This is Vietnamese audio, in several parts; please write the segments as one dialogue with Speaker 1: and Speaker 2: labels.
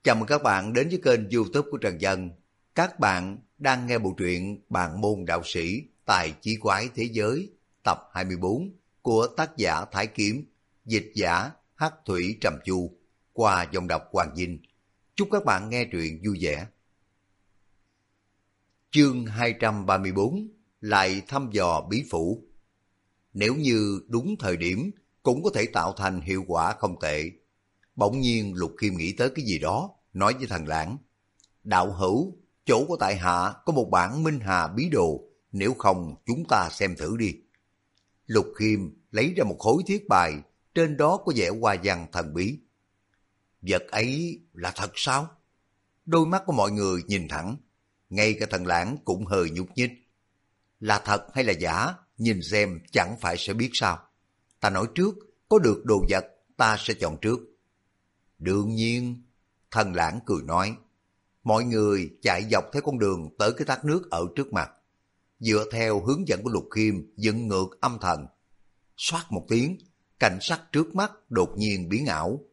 Speaker 1: Chào mừng các bạn đến với kênh YouTube của Trần Dân. Các bạn đang nghe bộ truyện Bạn môn đạo sĩ Tài Chí Quái Thế Giới tập 24 của tác giả Thái Kiếm, dịch giả Hắc Thủy Trầm Chu qua dòng đọc Hoàng Vinh. Chúc các bạn nghe truyện vui vẻ. Chương 234 lại thăm dò bí phủ. Nếu như đúng thời điểm cũng có thể tạo thành hiệu quả không tệ. Bỗng nhiên Lục Khiêm nghĩ tới cái gì đó, nói với thằng Lãng: đạo hữu, chỗ của tại hạ có một bản Minh Hà bí đồ, nếu không chúng ta xem thử đi. Lục Khiêm lấy ra một khối thiết bài, trên đó có vẻ hoa văn thần bí. Vật ấy là thật sao? Đôi mắt của mọi người nhìn thẳng, ngay cả thằng Lãng cũng hơi nhúc nhích. Là thật hay là giả, nhìn xem chẳng phải sẽ biết sao. Ta nói trước, có được đồ vật ta sẽ chọn trước. Đương nhiên, thần Lãng cười nói. Mọi người chạy dọc theo con đường tới cái thác nước ở trước mặt. Dựa theo hướng dẫn của Lục Khiêm dựng ngược âm thần. Xoát một tiếng, cảnh sắc trước mắt đột nhiên biến ảo.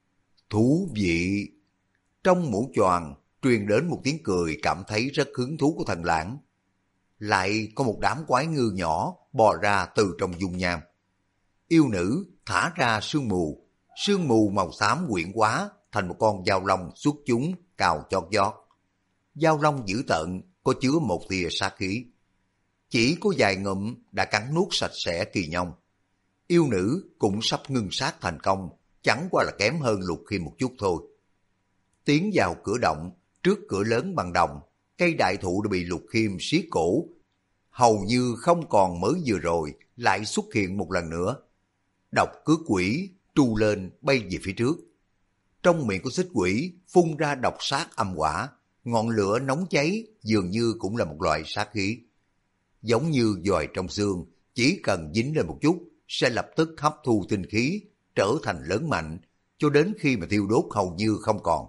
Speaker 1: Thú vị! Trong mũ choàng truyền đến một tiếng cười cảm thấy rất hứng thú của thần Lãng. Lại có một đám quái ngư nhỏ bò ra từ trong dung nham. Yêu nữ thả ra sương mù màu xám quyện quá thành một con dao long xuất chúng cào chót vót. Dao long dữ tợn, có chứa một tia sát khí. Chỉ có vài ngụm đã cắn nuốt sạch sẽ kỳ nhông. Yêu nữ cũng sắp ngưng sát thành công, chẳng qua là kém hơn Lục Khiêm một chút thôi. Tiến vào cửa động, trước cửa lớn bằng đồng, cây đại thụ đã bị Lục Khiêm siết cổ. Hầu như không còn mới vừa rồi, lại xuất hiện một lần nữa. Độc cước quỷ tru lên bay về phía trước. Trong miệng của xích quỷ phun ra độc sát âm hỏa, ngọn lửa nóng cháy dường như cũng là một loại sát khí. Giống như dòi trong xương, chỉ cần dính lên một chút sẽ lập tức hấp thu tinh khí, trở thành lớn mạnh, cho đến khi mà thiêu đốt hầu như không còn.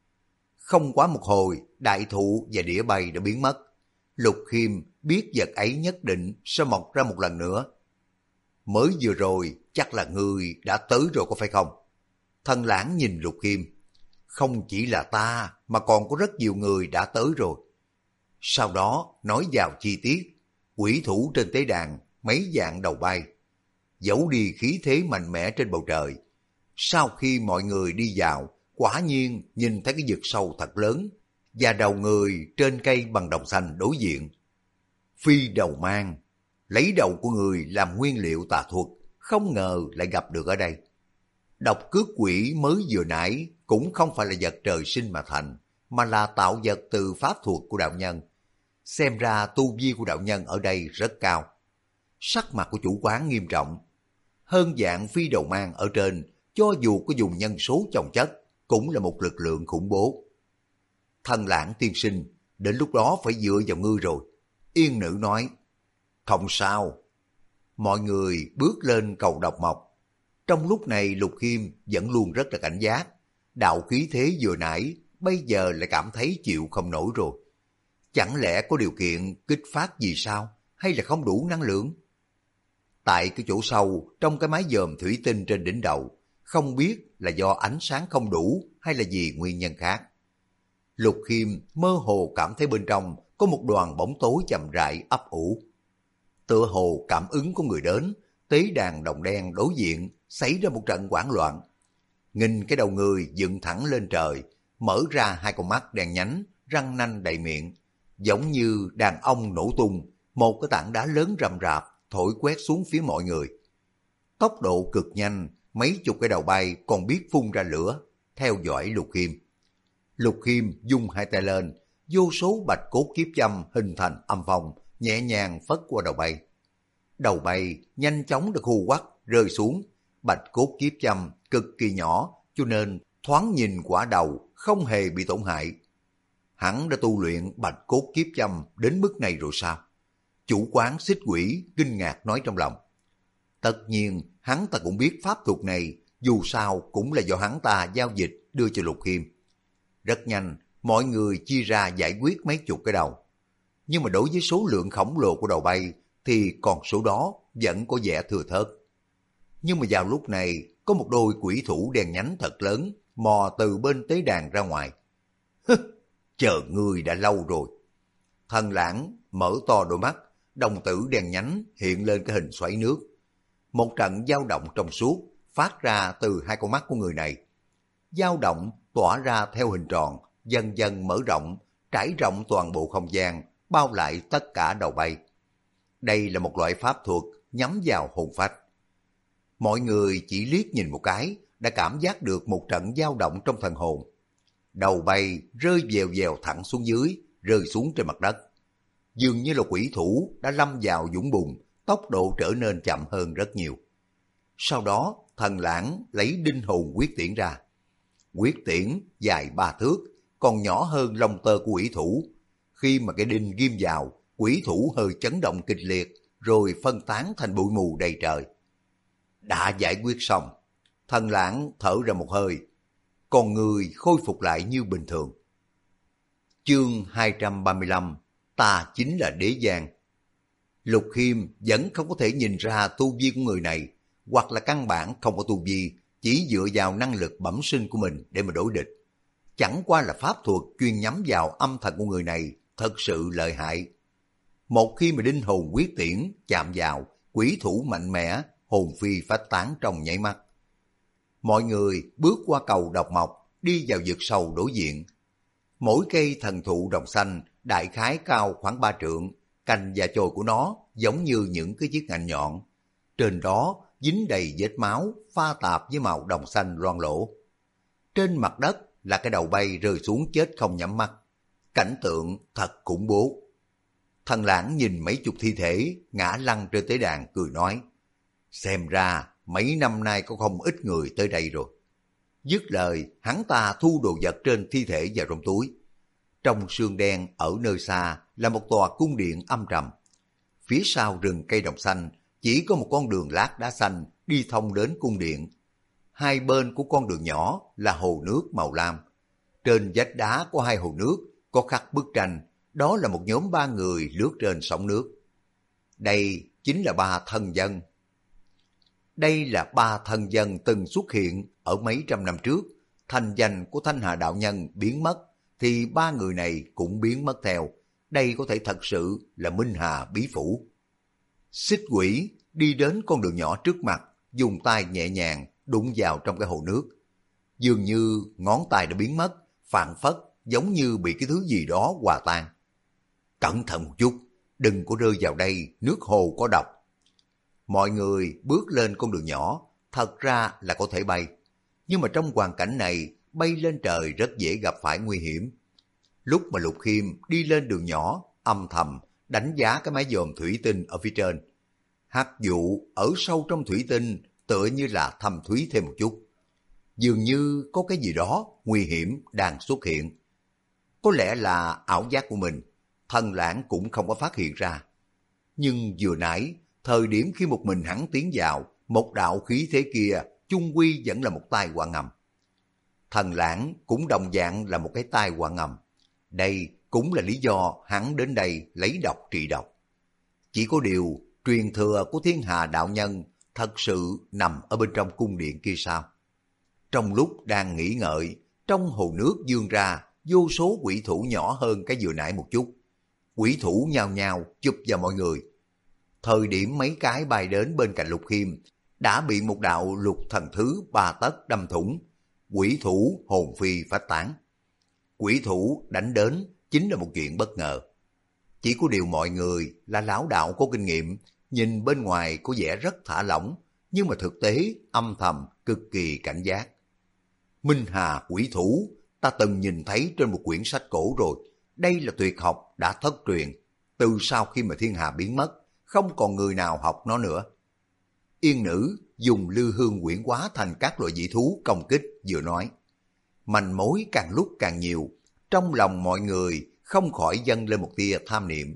Speaker 1: Không quá một hồi, đại thụ và đĩa bay đã biến mất. Lục Khiêm biết vật ấy nhất định sẽ mọc ra một lần nữa. Mới vừa rồi chắc là ngươi đã tới rồi có phải không? Thần Lãng nhìn Lục Khiêm. Không chỉ là ta mà còn có rất nhiều người đã tới rồi. Sau đó nói vào chi tiết, quỷ thủ trên tế đàn, mấy dạng đầu bay, giấu đi khí thế mạnh mẽ trên bầu trời. Sau khi mọi người đi vào, quả nhiên nhìn thấy cái vực sâu thật lớn, và đầu người trên cây bằng đồng xanh đối diện. Phi đầu mang, lấy đầu của người làm nguyên liệu tà thuật, không ngờ lại gặp được ở đây. Độc cước quỷ mới vừa nãy cũng không phải là vật trời sinh mà thành, mà là tạo vật từ pháp thuật của đạo nhân. Xem ra tu vi của đạo nhân ở đây rất cao. Sắc mặt của chủ quán nghiêm trọng. Hơn dạng phi đầu mang ở trên, cho dù có dùng nhân số chồng chất, cũng là một lực lượng khủng bố. Thần Lãng tiên sinh, đến lúc đó phải dựa vào ngươi rồi. Yên nữ nói. Không sao. Mọi người bước lên cầu độc mộc. Trong lúc này Lục Khiêm vẫn luôn rất là cảnh giác. Đạo khí thế vừa nãy, bây giờ lại cảm thấy chịu không nổi rồi. Chẳng lẽ có điều kiện kích phát gì sao, hay là không đủ năng lượng? Tại cái chỗ sâu, trong cái mái dòm thủy tinh trên đỉnh đầu, không biết là do ánh sáng không đủ hay là vì nguyên nhân khác. Lục Khiêm mơ hồ cảm thấy bên trong có một đoàn bóng tối chậm rãi ấp ủ. Tựa hồ cảm ứng của người đến, tế đàn đồng đen đối diện xảy ra một trận hoảng loạn. Nghìn cái đầu người dựng thẳng lên trời, mở ra hai con mắt đen nhánh, răng nanh đầy miệng, giống như đàn ông nổ tung, một cái tảng đá lớn rầm rạp thổi quét xuống phía mọi người. Tốc độ cực nhanh, mấy chục cái đầu bay còn biết phun ra lửa, theo dõi Lục Khiêm. Lục Khiêm dung hai tay lên, vô số bạch cốt kiếp châm hình thành âm phong, nhẹ nhàng phất qua đầu bay. Đầu bay nhanh chóng được hù quắc rơi xuống, bạch cốt kiếp châm cực kỳ nhỏ, cho nên thoáng nhìn quả đầu không hề bị tổn hại. Hắn đã tu luyện bạch cốt kiếp châm đến mức này rồi sao? Chủ quán xích quỷ kinh ngạc nói trong lòng. Tất nhiên hắn ta cũng biết pháp thuật này, dù sao cũng là do hắn ta giao dịch đưa cho Lục Khiêm. Rất nhanh, mọi người chia ra giải quyết mấy chục cái đầu. Nhưng mà đối với số lượng khổng lồ của đầu bay thì con số đó vẫn có vẻ thừa thớt. Nhưng mà vào lúc này, có một đôi quỷ thủ đen nhánh thật lớn mò từ bên tế đàn ra ngoài. Chờ ngươi đã lâu rồi. Thần Lãng mở to đôi mắt, đồng tử đen nhánh hiện lên cái hình xoáy nước. Một trận dao động trong suốt phát ra từ hai con mắt của người này. Dao động tỏa ra theo hình tròn, dần dần mở rộng, trải rộng toàn bộ không gian, bao lại tất cả đầu bay. Đây là một loại pháp thuật nhắm vào hồn phách. Mọi người chỉ liếc nhìn một cái đã cảm giác được một trận dao động trong thần hồn. Đầu bay rơi vèo vèo thẳng xuống dưới, rơi xuống trên mặt đất. Dường như là quỷ thủ đã lâm vào vũng bùn, tốc độ trở nên chậm hơn rất nhiều. Sau đó, Thần Lãng lấy đinh hồn quyết tiễn ra. Quyết tiễn dài 3 thước, còn nhỏ hơn lông tơ của quỷ thủ. Khi mà cái đinh ghim vào, quỷ thủ hơi chấn động kịch liệt, rồi phân tán thành bụi mù đầy trời. Đã giải quyết xong, Thần Lãng thở ra một hơi, còn người khôi phục lại như bình thường. Chương 235, ta chính là Đế Giang. Lục Khiêm vẫn không có thể nhìn ra tu vi của người này, hoặc là căn bản không có tu vi, chỉ dựa vào năng lực bẩm sinh của mình để mà đối địch. Chẳng qua là pháp thuật chuyên nhắm vào âm thần của người này, thật sự lợi hại. Một khi mà đinh hồn quyết tiễn chạm vào, quỷ thủ mạnh mẽ, hồn phi phách tán trong nháy mắt. Mọi người bước qua cầu độc mộc, đi vào vực sâu đối diện. Mỗi cây thần thụ đồng xanh đại khái cao khoảng 3 trượng, cành và chồi của nó giống như những cái chiếc ngạnh nhọn. Trên đó dính đầy vết máu pha tạp với màu đồng xanh loang lổ. Trên mặt đất là cái đầu bay rơi xuống chết không nhắm mắt. Cảnh tượng thật khủng bố. Thần Lãng nhìn mấy chục thi thể ngã lăn trên tế đàn cười nói, xem ra mấy năm nay có không ít người tới đây rồi. Dứt lời, hắn ta thu đồ vật trên thi thể vào trong túi. Trong sương đen ở nơi xa là một tòa cung điện âm trầm. Phía sau rừng cây đồng xanh chỉ có một con đường lát đá xanh đi thông đến cung điện. Hai bên của con đường nhỏ là hồ nước màu lam. Trên vách đá của hai hồ nước có khắc bức tranh, đó là một nhóm 3 người lướt trên sóng nước. Đây chính là 3 thân dân. Đây là 3 thân dân từng xuất hiện ở mấy trăm năm trước. Thành danh của Thanh Hà đạo nhân biến mất, thì 3 người này cũng biến mất theo. Đây có thể thật sự là Minh Hà bí phủ. Xích Quỷ đi đến con đường nhỏ trước mặt, dùng tay nhẹ nhàng đụng vào trong cái hồ nước. Dường như ngón tay đã biến mất, phảng phất giống như bị cái thứ gì đó hòa tan. Cẩn thận một chút, đừng có rơi vào đây, nước hồ có độc. Mọi người bước lên con đường nhỏ, thật ra là có thể bay. Nhưng mà trong hoàn cảnh này, bay lên trời rất dễ gặp phải nguy hiểm. Lúc mà Lục Khiêm đi lên đường nhỏ, âm thầm đánh giá cái mái dòm thủy tinh ở phía trên. Hắc vụ ở sâu trong thủy tinh tựa như là thâm thúy thêm một chút. Dường như có cái gì đó nguy hiểm đang xuất hiện. Có lẽ là ảo giác của mình, Thần Lãng cũng không có phát hiện ra. Nhưng vừa nãy, thời điểm khi một mình hắn tiến vào, một đạo khí thế kia chung quy vẫn là một tai họa ngầm. Thần Lãng cũng đồng dạng là một cái tai họa ngầm. Đây cũng là lý do hắn đến đây lấy độc trị độc. Chỉ có điều, truyền thừa của Thiên Hà đạo nhân thật sự nằm ở bên trong cung điện kia sao? Trong lúc đang nghĩ ngợi, trong hồ nước vươn ra vô số quỷ thủ nhỏ hơn cái vừa nãy một chút. Quỷ thủ nhao nhao chụp vào mọi người. Thời điểm mấy cái bay đến bên cạnh Lục Khiêm đã bị một đạo lục thần thứ 3 tấc đâm thủng. Quỷ thủ hồn phi phách tán. Quỷ thủ đánh đến chính là một chuyện bất ngờ. Chỉ có điều mọi người là lão đạo có kinh nghiệm, nhìn bên ngoài có vẻ rất thả lỏng, nhưng mà thực tế âm thầm cực kỳ cảnh giác. Minh Hà quỷ thủ, ta từng nhìn thấy trên một quyển sách cổ rồi. Đây là tuyệt học đã thất truyền. Từ sau khi mà Thiên Hà biến mất, không còn người nào học nó nữa. Yên nữ dùng lư hương quyển hóa thành các loại dị thú công kích vừa nói. Manh mối càng lúc càng nhiều, trong lòng mọi người không khỏi dâng lên một tia tham niệm.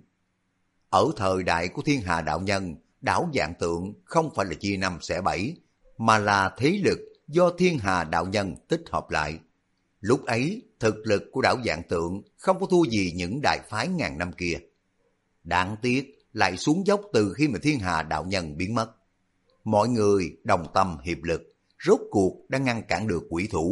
Speaker 1: Ở thời đại của Thiên Hà đạo nhân, đảo Vạn Tượng không phải là chia năm xẻ bảy, mà là thế lực do Thiên Hà đạo nhân tích hợp lại. Lúc ấy, thực lực của đảo Vạn Tượng không có thua gì những đại phái ngàn năm kia. Đáng tiếc lại xuống dốc từ khi mà Thiên Hà đạo nhân biến mất. Mọi người đồng tâm hiệp lực, rốt cuộc đã ngăn cản được quỷ thủ,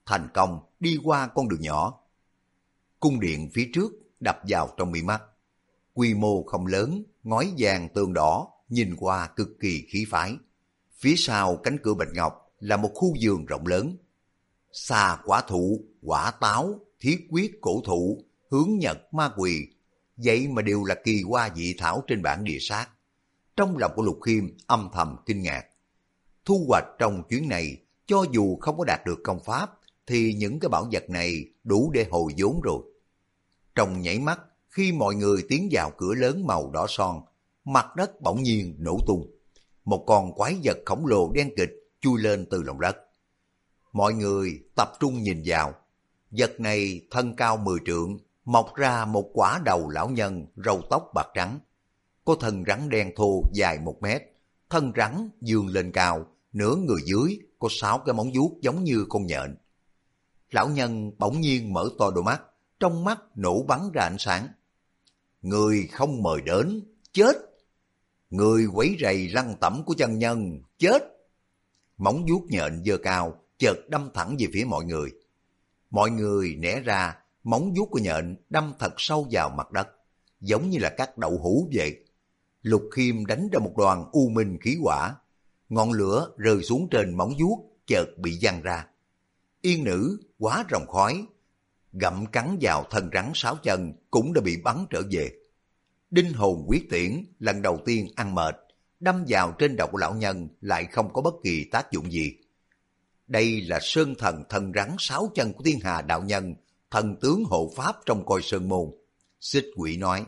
Speaker 1: thành công đi qua con đường nhỏ. Cung điện phía trước đập vào trong mi mắt. Quy mô không lớn, ngói vàng tường đỏ, nhìn qua cực kỳ khí phái. Phía sau cánh cửa bạch ngọc là một khu vườn rộng lớn. Xà quả thụ, quả táo, thiết quyết cổ thụ, hướng nhật ma quỳ, vậy mà đều là kỳ hoa dị thảo trên bản địa sát. Trong lòng của Lục Khiêm âm thầm kinh ngạc. Thu hoạch trong chuyến này, cho dù không có đạt được công pháp, thì những cái bảo vật này đủ để hồi vốn rồi. Trong nhảy mắt, khi mọi người tiến vào cửa lớn màu đỏ son, mặt đất bỗng nhiên nổ tung. Một con quái vật khổng lồ đen kịch chui lên từ lòng đất. Mọi người tập trung nhìn vào. Vật này thân cao 10 trượng, mọc ra một quả đầu lão nhân râu tóc bạc trắng. Có thân rắn đen thô dài 1 mét, thân rắn vươn lên cao, nửa người dưới có 6 cái móng vuốt giống như con nhện. Lão nhân bỗng nhiên mở to đôi mắt, trong mắt nổ bắn ra ánh sáng. Người không mời đến, chết! Người quấy rầy lăng tẩm của chân nhân, chết! Móng vuốt nhện giơ cao, chợt đâm thẳng về phía mọi người. Mọi người né ra, móng vuốt của nhện đâm thật sâu vào mặt đất, giống như là cắt đậu hũ vậy. Lục Khiêm đánh ra một đoàn u minh khí hỏa, ngọn lửa rơi xuống trên móng vuốt, chợt bị văng ra. Yên nữ hóa rồng khói, gặm cắn vào thân rắn 6 chân cũng đã bị bắn trở về. Đinh hồn quyết tiễn lần đầu tiên ăn mệt, đâm vào trên đầu của lão nhân lại không có bất kỳ tác dụng gì. Đây là sơn thần thân rắn 6 chân của Thiên Hà đạo nhân, thần tướng hộ pháp trong coi sơn môn. Xích Quỷ nói.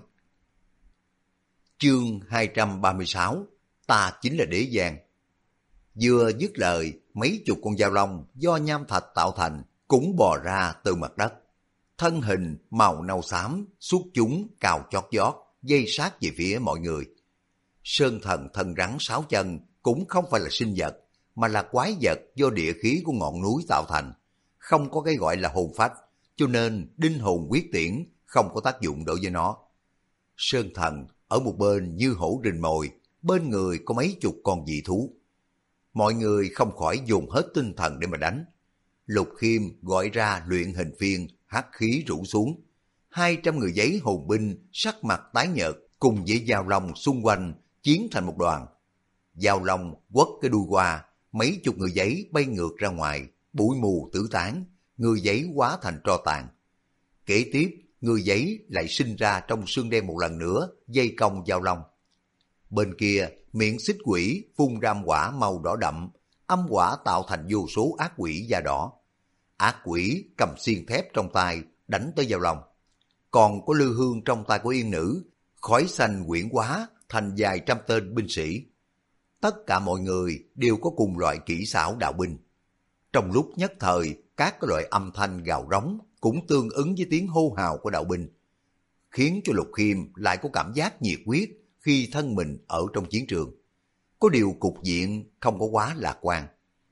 Speaker 1: Chương 236, ta chính là đế giang. Vừa dứt lời, mấy chục con dao long do nham thạch tạo thành cũng bò ra từ mặt đất. Thân hình màu nâu xám, xuất chúng cào chót vót, dây sát về phía mọi người. Sơn thần thân rắn 6 chân cũng không phải là sinh vật, mà là quái vật do địa khí của ngọn núi tạo thành. Không có cái gọi là hồn phách, cho nên đinh hồn quyết tiễn không có tác dụng đối với nó. Sơn thần ở một bên như hổ rình mồi, bên người có mấy chục con dị thú. Mọi người không khỏi dùng hết tinh thần để mà đánh. Lục Khiêm gọi ra luyện hình phiên, hắc khí rủ xuống. 200 người giấy hồn binh sắc mặt tái nhợt cùng với dao long xung quanh chiến thành một đoàn. Dao long quất cái đuôi qua, mấy chục người giấy bay ngược ra ngoài, bụi mù tứ tán, người giấy hóa thành tro tàn. Kế tiếp, người giấy lại sinh ra trong xương đen một lần nữa, dây cong dao long. Bên kia, miệng xích quỷ phun ra âm quả màu đỏ đậm, âm quả tạo thành vô số ác quỷ da đỏ. Ác quỷ cầm xiên thép trong tay, đánh tới dao long. Còn có lư hương trong tay của yên nữ, khói xanh quyển hóa thành vài trăm tên binh sĩ. Tất cả mọi người đều có cùng loại kỹ xảo đạo binh. Trong lúc nhất thời, các cái loại âm thanh gào rống cũng tương ứng với tiếng hô hào của đạo binh, khiến cho Lục Khiêm lại có cảm giác nhiệt huyết khi thân mình ở trong chiến trường. Có điều cục diện không có quá lạc quan.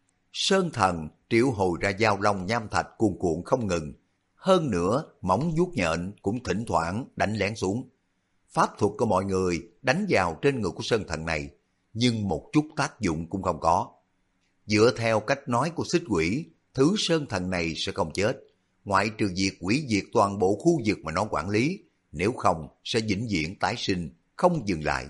Speaker 1: Sơn thần triệu hồi ra dao long nham thạch cuồn cuộn không ngừng, hơn nữa móng vuốt nhện cũng thỉnh thoảng đánh lén xuống. Pháp thuật của mọi người đánh vào trên người của sơn thần này, nhưng một chút tác dụng cũng không có. Dựa theo cách nói của xích quỷ, thứ sơn thần này sẽ không chết, ngoại trừ việc hủy diệt toàn bộ khu vực mà nó quản lý, nếu không sẽ vĩnh viễn tái sinh, không dừng lại.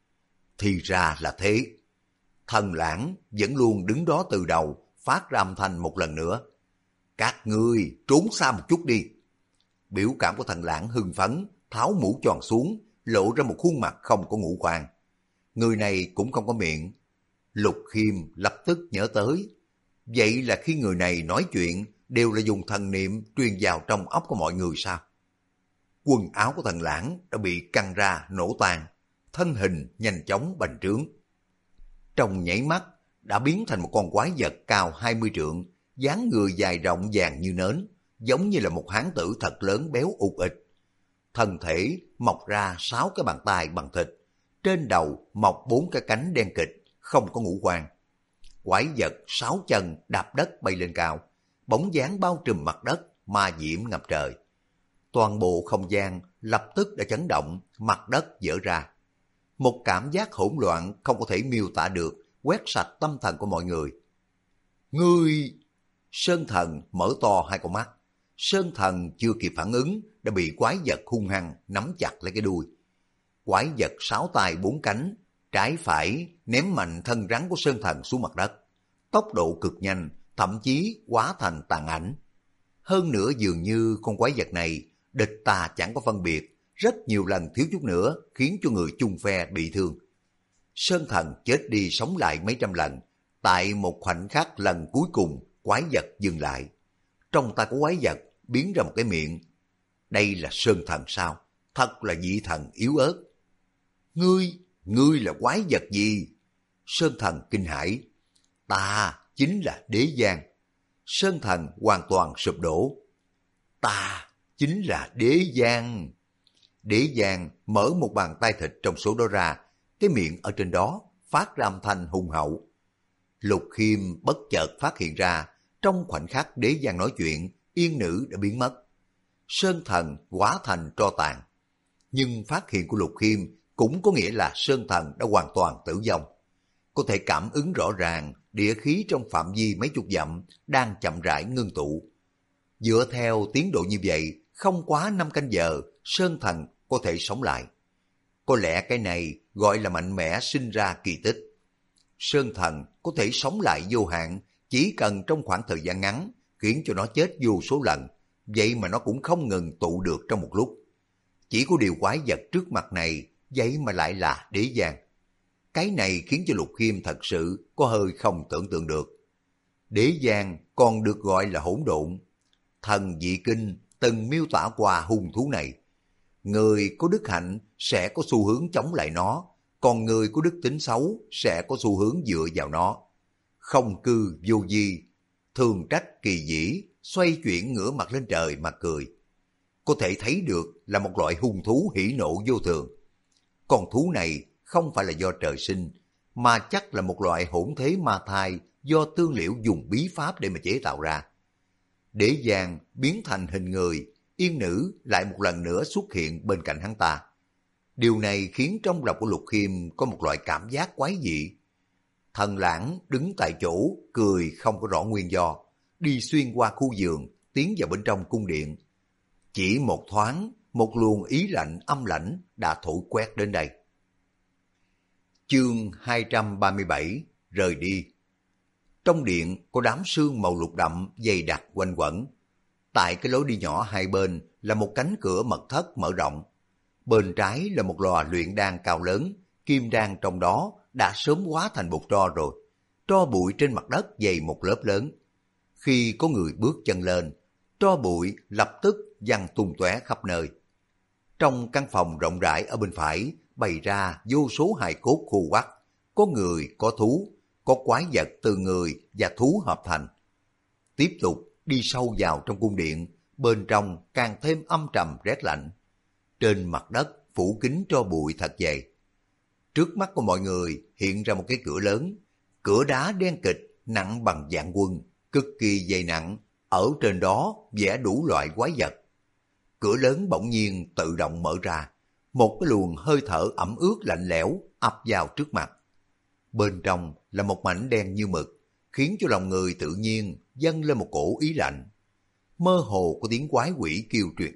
Speaker 1: Thì ra là thế. Thần Lãng vẫn luôn đứng đó từ đầu, phát ra âm thanh một lần nữa. Các ngươi trốn xa một chút đi. Biểu cảm của Thần Lãng hưng phấn, tháo mũ tròn xuống, lộ ra một khuôn mặt không có ngũ quan. Người này cũng không có miệng. Lục Khiêm lập tức nhớ tới. Vậy là khi người này nói chuyện đều là dùng thần niệm truyền vào trong óc của mọi người sao? Quần áo của Thần Lãng đã bị căng ra nổ tan, thân hình nhanh chóng bành trướng. Trong nhảy mắt đã biến thành một con quái vật cao 20 trượng, dáng người dài rộng vàng như nến, giống như là một hán tử thật lớn béo ụt ịch. Thân thể mọc ra 6 cái bàn tay bằng thịt, trên đầu mọc 4 cái cánh đen kịch, không có ngũ quan. Quái vật 6 chân đạp đất bay lên cao, bóng dáng bao trùm mặt đất, ma diễm ngập trời. Toàn bộ không gian lập tức đã chấn động, mặt đất vỡ ra. Một cảm giác hỗn loạn không có thể miêu tả được, quét sạch tâm thần của mọi người. Ngươi! Sơn Thần mở to hai con mắt. Sơn Thần chưa kịp phản ứng đã bị quái vật hung hăng nắm chặt lấy cái đuôi. Quái vật 6 tay 4 cánh, trái phải ném mạnh thân rắn của Sơn Thần xuống mặt đất. Tốc độ cực nhanh, thậm chí hóa thành tàn ảnh. Hơn nữa dường như con quái vật này, địch ta chẳng có phân biệt, rất nhiều lần thiếu chút nữa khiến cho người chung phe bị thương. Sơn Thần chết đi sống lại mấy trăm lần, tại một khoảnh khắc lần cuối cùng quái vật dừng lại. Trong tay của quái vật biến ra một cái miệng. Đây là Sơn Thần sao? Thật là dị thần yếu ớt. Ngươi là quái vật gì? Sơn Thần kinh hãi. Ta chính là Đế Giang. Sơn Thần hoàn toàn sụp đổ. Ta chính là Đế Giang. Đế Giang mở một bàn tay thịt trong số đó ra, cái miệng ở trên đó phát ra âm thanh hùng hậu. Lục Khiêm bất chợt phát hiện ra, trong khoảnh khắc Đế Giang nói chuyện, yên nữ đã biến mất. Sơn Thần hóa thành tro tàn. Nhưng phát hiện của Lục Khiêm cũng có nghĩa là Sơn Thần đã hoàn toàn tử vong. Có thể cảm ứng rõ ràng địa khí trong phạm vi mấy chục dặm đang chậm rãi ngưng tụ. Dựa theo tiến độ như vậy, không quá 5 canh giờ, Sơn Thần có thể sống lại. Có lẽ cái này gọi là mạnh mẽ sinh ra kỳ tích. Sơn Thần có thể sống lại vô hạn, chỉ cần trong khoảng thời gian ngắn, khiến cho nó chết vô số lần, vậy mà nó cũng không ngừng tụ được trong một lúc. Chỉ có điều quái vật trước mặt này, vậy mà lại là Đế Giang. Cái này khiến cho Lục Khiêm thật sự có hơi không tưởng tượng được. Đế Giang còn được gọi là hỗn độn. Thần dị kinh từng miêu tả qua hung thú này. Người có đức hạnh sẽ có xu hướng chống lại nó, còn người có đức tính xấu sẽ có xu hướng dựa vào nó. Không cư vô vi, thường trách kỳ dĩ, xoay chuyển ngửa mặt lên trời mà cười. Có thể thấy được là một loại hung thú hỉ nộ vô thường. Con thú này không phải là do trời sinh, mà chắc là một loại hỗn thế ma thai do tương liễu dùng bí pháp để mà chế tạo ra. Đế Giang biến thành hình người, yên nữ lại một lần nữa xuất hiện bên cạnh hắn ta. Điều này khiến trong lòng của Lục Khiêm có một loại cảm giác quái dị. Thần Lãng đứng tại chỗ, cười không có rõ nguyên do, đi xuyên qua khu vườn, tiến vào bên trong cung điện. Chỉ một thoáng, một luồng ý lạnh âm lãnh đã thổi quét đến đây. Chương 237, rời đi. Trong điện có đám sương màu lục đậm dày đặc quanh quẩn. Tại cái lối đi nhỏ hai bên là một cánh cửa mật thất mở rộng. Bên trái là một lò luyện đan cao lớn, kim đan trong đó đã sớm hóa thành bột tro rồi. Tro bụi trên mặt đất dày một lớp lớn. Khi có người bước chân lên, tro bụi lập tức văng tung tóe khắp nơi. Trong căn phòng rộng rãi ở bên phải bày ra vô số hài cốt khô quắt, có người, có thú, có quái vật từ người và thú hợp thành. Tiếp tục đi sâu vào trong cung điện, bên trong càng thêm âm trầm rét lạnh. Trên mặt đất phủ kín tro bụi thật dày. Trước mắt của mọi người hiện ra một cái cửa lớn, cửa đá đen kịch nặng bằng vạn quân, cực kỳ dày nặng, ở trên đó vẽ đủ loại quái vật. Cửa lớn bỗng nhiên tự động mở ra, một cái luồng hơi thở ẩm ướt lạnh lẽo ập vào trước mặt. Bên trong là một mảnh đen như mực, khiến cho lòng người tự nhiên dâng lên một cổ ý lạnh. Mơ hồ có tiếng quái quỷ kêu truyền.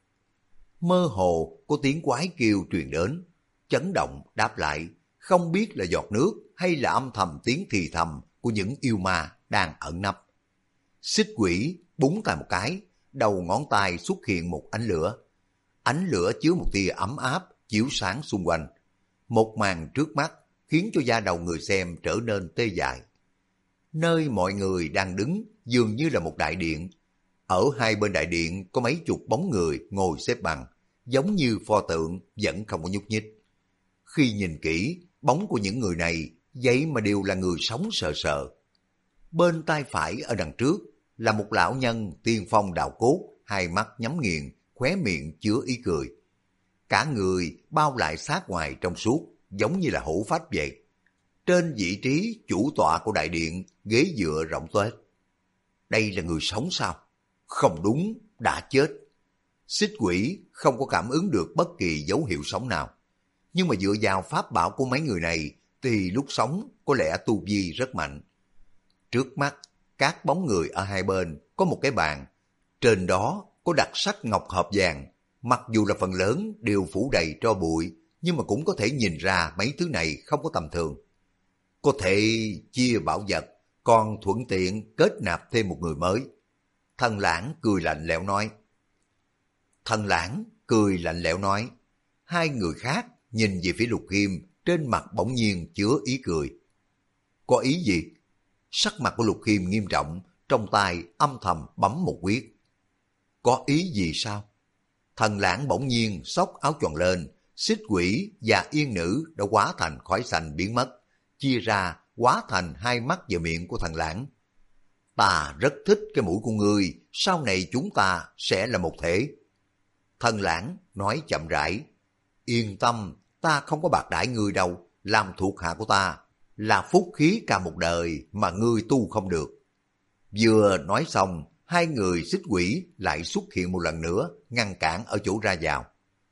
Speaker 1: Mơ hồ có tiếng quái kêu truyền đến, chấn động đáp lại, không biết là giọt nước hay là âm thầm tiếng thì thầm của những yêu ma đang ẩn nấp. Xích quỷ búng tay một cái, đầu ngón tay xuất hiện một ánh lửa. Ánh lửa chứa một tia ấm áp, chiếu sáng xung quanh. Một màn trước mắt khiến cho da đầu người xem trở nên tê dại. Nơi mọi người đang đứng dường như là một đại điện. Ở hai bên đại điện có mấy chục bóng người ngồi xếp bằng, giống như pho tượng vẫn không có nhúc nhích. Khi nhìn kỹ, bóng của những người này vậy mà đều là người sống sờ sờ. Bên tay phải ở đằng trước là một lão nhân tiên phong đạo cốt, hai mắt nhắm nghiền, khóe miệng chứa ý cười. Cả người bao lại sát ngoài trong suốt, giống như là hổ phách vậy. Trên vị trí chủ tọa của đại điện, ghế dựa rộng tuếch. Đây là người sống sao? Không đúng, đã chết. Xích quỷ không có cảm ứng được bất kỳ dấu hiệu sống nào. Nhưng mà dựa vào pháp bảo của mấy người này, thì lúc sống có lẽ tu vi rất mạnh. Trước mắt, các bóng người ở hai bên có một cái bàn. Trên đó có đặt sắc ngọc hợp vàng, mặc dù là phần lớn đều phủ đầy tro bụi, nhưng mà cũng có thể nhìn ra mấy thứ này không có tầm thường. Có thể chia bảo vật, còn thuận tiện kết nạp thêm một người mới. Thần Lãng cười lạnh lẽo nói. Hai người khác nhìn về phía Lục Khiêm, trên mặt bỗng nhiên chứa ý cười. Có ý gì? Sắc mặt của Lục Khiêm nghiêm trọng, trong tay âm thầm bấm một quyết. Có ý gì sao? Thần Lãng bỗng nhiên xốc áo choàng lên, xích quỷ và yên nữ đã hóa thành khói xanh biến mất, chia ra hóa thành hai mắt và miệng của Thần Lãng. Ta rất thích cái mũi của ngươi, sau này chúng ta sẽ là một thể. Thần Lãng nói chậm rãi. Yên tâm, ta không có bạc đãi ngươi đâu, làm thuộc hạ của ta là phúc khí cả một đời mà ngươi tu không được. Vừa nói xong, hai người xích quỷ lại xuất hiện một lần nữa, ngăn cản ở chỗ ra vào.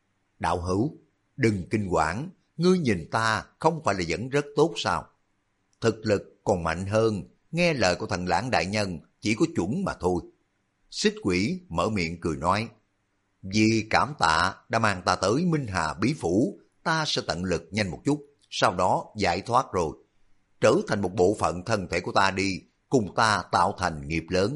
Speaker 1: Đạo hữu, đừng kinh quản, ngươi nhìn ta không phải là vẫn rất tốt sao? Thực lực còn mạnh hơn, nghe lời của Thần Lãng đại nhân chỉ có chuẩn mà thôi. Xích quỷ mở miệng cười nói. Vì cảm tạ đã mang ta tới Minh Hà Bí Phủ, ta sẽ tận lực nhanh một chút, sau đó giải thoát rồi. Trở thành một bộ phận thân thể của ta đi, cùng ta tạo thành nghiệp lớn.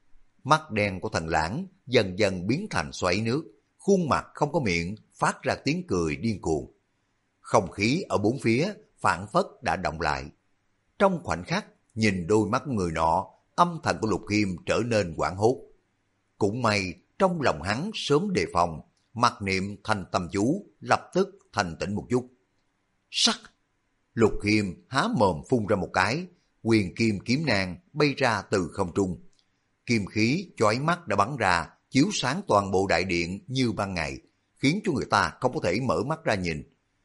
Speaker 1: Mắt đen của Thần Lãng dần dần biến thành xoáy nước, khuôn mặt không có miệng phát ra tiếng cười điên cuồng. Không khí ở bốn phía phảng phất đã động lại. Trong khoảnh khắc nhìn đôi mắt người nọ, âm thần của Lục Khiêm trở nên hoảng hốt. Cũng may trong lòng hắn sớm đề phòng, mặc niệm thành tâm chú, lập tức thành tỉnh một chút. Sắc! Lục Khiêm há mồm phun ra một cái, huyền kim kiếm nang bay ra từ không trung. Kim khí chói mắt đã bắn ra, chiếu sáng toàn bộ đại điện như ban ngày, khiến cho người ta không có thể mở mắt ra nhìn.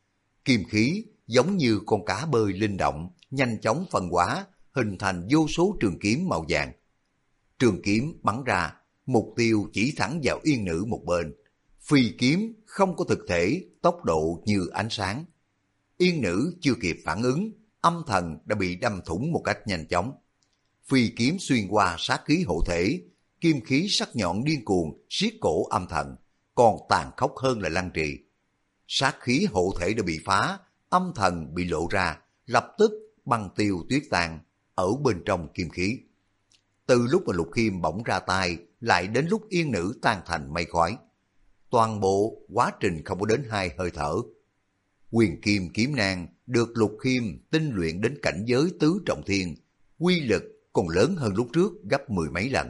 Speaker 1: Kim khí giống như con cá bơi linh động, nhanh chóng phân hóa, hình thành vô số trường kiếm màu vàng. Trường kiếm bắn ra, mục tiêu chỉ thẳng vào yên nữ một bên. Phi kiếm không có thực thể, tốc độ như ánh sáng. Yên nữ chưa kịp phản ứng, âm thần đã bị đâm thủng một cách nhanh chóng. Phi kiếm xuyên qua sát khí hộ thể, kim khí sắc nhọn điên cuồng siết cổ âm thần, còn tàn khốc hơn là Lăng Trì. Sát khí hộ thể đã bị phá, âm thần bị lộ ra, lập tức băng tiêu tuyết tàn ở bên trong kim khí. Từ lúc mà Lục Khiêm bỗng ra tay, lại đến lúc yên nữ tan thành mây khói. Toàn bộ quá trình không có đến 2 hơi thở. Huyền kim kiếm nang được Lục Khiêm tinh luyện đến cảnh giới tứ trọng thiên, quy lực còn lớn hơn lúc trước gấp 10 mấy lần.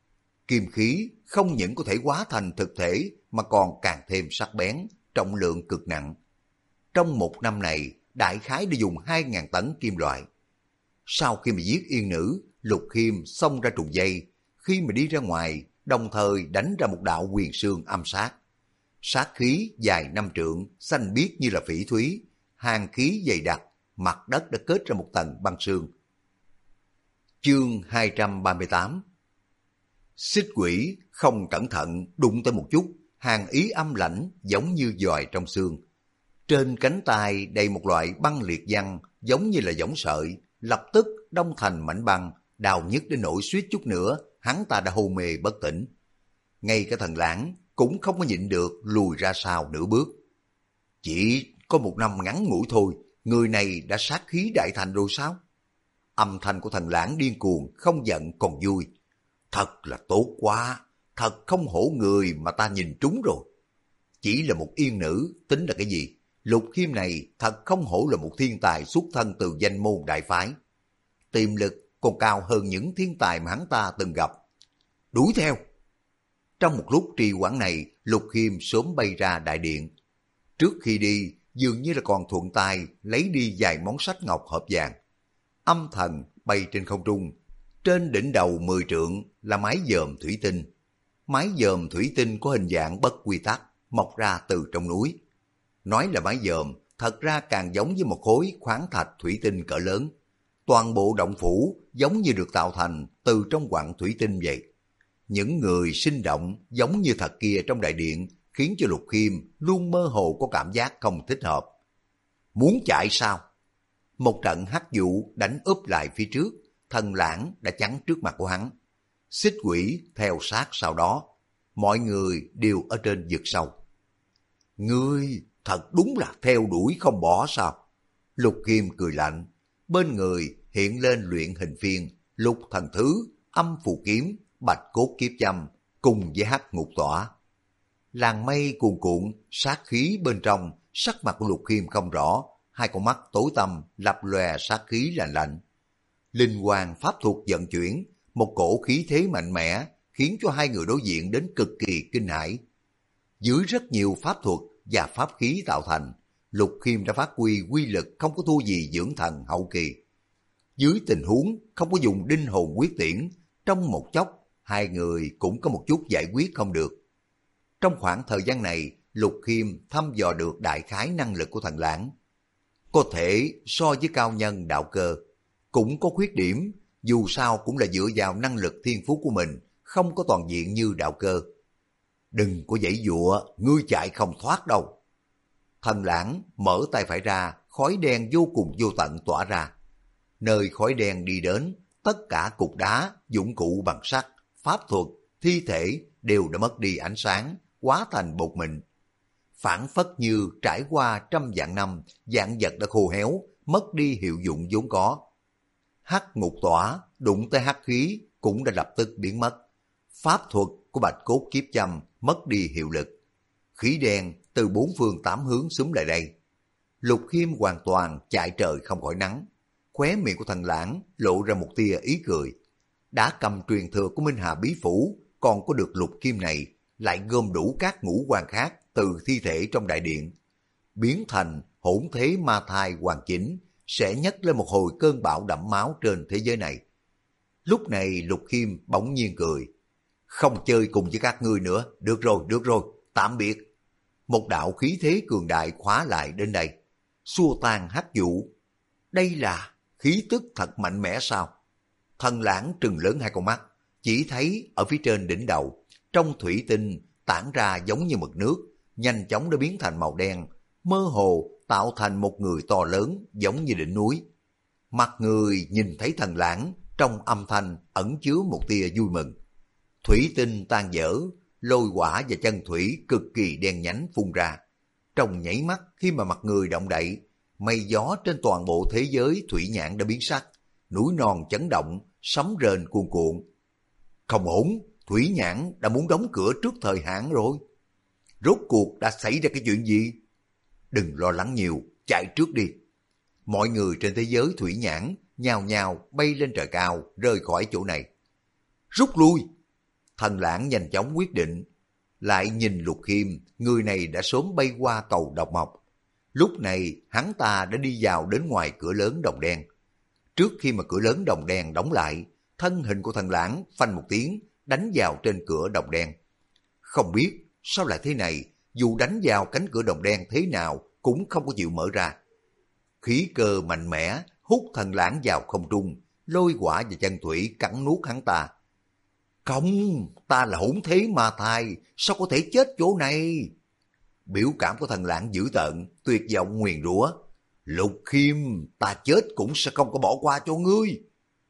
Speaker 1: Kim khí không những có thể hóa thành thực thể mà còn càng thêm sắc bén, trọng lượng cực nặng. Trong một năm này, đại khái đã dùng 2.000 tấn kim loại. Sau khi mà giết yên nữ, Lục Khiêm xông ra trùng dây, khi mà đi ra ngoài, đồng thời đánh ra một đạo huyền sương âm sát. Sát khí dài 5 trượng, xanh biếc như là phỉ thúy, hàn khí dày đặc, mặt đất đã kết ra một tầng băng sương. Chương 238. Xích quỷ không cẩn thận đụng tới một chút, hàn ý âm lãnh giống như giòi trong xương. Trên cánh tay đầy một loại băng liệt văn giống như là võng sợi, lập tức đông thành mảnh băng, đau nhức đến nỗi suýt chút nữa, hắn ta đã hôn mê bất tỉnh. Ngay cả Thần Lãng cũng không có nhịn được lùi ra sau nửa bước. Chỉ có một năm ngắn ngủi thôi, người này đã sát khí đại thành rồi sao? Âm thanh của Thần Lãng điên cuồng, không giận còn vui. Thật là tốt quá, thật không hổ người mà ta nhìn trúng rồi. Chỉ là một yên nữ, tính là cái gì? Lục Khiêm này thật không hổ là một thiên tài xuất thân từ danh môn đại phái. Tiềm lực còn cao hơn những thiên tài mà hắn ta từng gặp. Đuổi theo! Trong một lúc trì hoãn này, Lục Khiêm sớm bay ra đại điện. Trước khi đi, dường như là còn thuận tay lấy đi vài món sách ngọc hợp vàng. Âm thần bay trên không trung, trên đỉnh đầu 10 trượng là mái dòm thủy tinh. Mái dòm thủy tinh có hình dạng bất quy tắc, mọc ra từ trong núi. Nói là mái dòm, thật ra càng giống với một khối khoáng thạch thủy tinh cỡ lớn. Toàn bộ động phủ giống như được tạo thành từ trong quặng thủy tinh vậy. Những người sinh động giống như thật kia trong đại điện khiến cho Lục Khiêm luôn mơ hồ có cảm giác không thích hợp. Muốn chạy sao? Một trận hắc vụ đánh úp lại phía trước, Thần Lãng đã chắn trước mặt của hắn. Xích Quỷ theo sát sau đó. Mọi người đều ở trên vực sâu. Ngươi thật đúng là theo đuổi không bỏ sao? Lục Khiêm cười lạnh. Bên người hiện lên luyện hình phiên, Lục Thần Thứ, Âm Phù Kiếm, Bạch Cốt Kiếp Châm cùng với Hắc Ngục Tỏa. Làn mây cuồn cuộn, sát khí bên trong, sắc mặt của Lục Khiêm không rõ, hai con mắt tối tăm lập lòe sát khí lạnh lạnh. Linh quang pháp thuật vận chuyển, một cổ khí thế mạnh mẽ khiến cho hai người đối diện đến cực kỳ kinh hãi. Dưới rất nhiều pháp thuật và pháp khí tạo thành, Lục Khiêm đã phát huy quy lực không có thua gì dưỡng thần hậu kỳ. Dưới tình huống không có dùng đinh hồn quyết tiễn, trong một chốc hai người cũng có một chút giải quyết không được. Trong khoảng thời gian này, Lục Khiêm thăm dò được đại khái năng lực của Thần Lãng. Có thể so với cao nhân đạo cơ, cũng có khuyết điểm, dù sao cũng là dựa vào năng lực thiên phú của mình, không có toàn diện như đạo cơ. Đừng có giãy giụa, ngươi chạy không thoát đâu. Thần Lãng mở tay phải ra, khói đen vô cùng vô tận tỏa ra. Nơi khói đen đi đến, tất cả cục đá, dụng cụ bằng sắt, pháp thuật, thi thể đều đã mất đi ánh sáng, hóa thành bột mịn. Phản phất như trải qua trăm vạn năm, vạn vật đã khô héo, mất đi hiệu dụng vốn có. Hắc Ngục Tỏa đụng tới hắc khí cũng đã lập tức biến mất. Pháp thuật của Bạch Cốt Kiếp Châm mất đi hiệu lực. Khí đen từ bốn phương tám hướng xúm lại đây. Lục Khiêm hoàn toàn chạy trời không khỏi nắng. Khóe miệng của Thần Lãng lộ ra một tia ý cười. Đã cầm truyền thừa của Minh Hà Bí Phủ, còn có được Lục Khiêm này, lại gom đủ các ngũ quan khác từ thi thể trong đại điện, biến thành hỗn thế ma thai hoàn chỉnh, sẽ nhấc lên một hồi cơn bão đẫm máu trên thế giới này. Lúc này Lục Khiêm bỗng nhiên cười. Không chơi cùng với các ngươi nữa, được rồi, tạm biệt. Một đạo khí thế cường đại khóa lại đến đây, xua tan hắc vụ. Đây là khí tức thật mạnh mẽ sao? Thần Lãng trừng lớn hai con mắt, chỉ thấy ở phía trên đỉnh đầu, trong thủy tinh tản ra giống như mực nước, nhanh chóng đã biến thành màu đen, mơ hồ tạo thành một người to lớn giống như đỉnh núi. Mặt người nhìn thấy Thần Lãng, trong âm thanh ẩn chứa một tia vui mừng. Thủy tinh tan vỡ, lôi hỏa và chân thủy cực kỳ đen nhánh phun ra. Trong nhảy mắt khi mà mặt người động đậy, mây gió trên toàn bộ thế giới thủy nhãn đã biến sắc, núi non chấn động, sấm rền cuồn cuộn. Không ổn, thủy nhãn đã muốn đóng cửa trước thời hạn rồi. Rốt cuộc đã xảy ra cái chuyện gì? Đừng lo lắng nhiều, chạy trước đi. Mọi người trên thế giới thủy nhãn nhào nhào bay lên trời cao, rời khỏi chỗ này. Rút lui! Thần Lãng nhanh chóng quyết định. Lại nhìn Lục Khiêm, người này đã sớm bay qua cầu độc mộc. Lúc này hắn ta đã đi vào đến ngoài cửa lớn đồng đen. Trước khi mà cửa lớn đồng đen đóng lại, thân hình của Thần Lãng phanh một tiếng đánh vào trên cửa đồng đen. Không biết sao lại thế này, dù đánh vào cánh cửa đồng đen thế nào cũng không có chịu mở ra. Khí cơ mạnh mẽ hút Thần Lãng vào không trung, lôi hỏa và chân thủy cắn nuốt hắn ta. Không, ta là hỗn thế ma thai, sao có thể chết chỗ này? Biểu cảm của Thần Lãng dữ tợn, tuyệt vọng nguyền rủa. Lục Khiêm, ta chết cũng sẽ không có bỏ qua cho ngươi.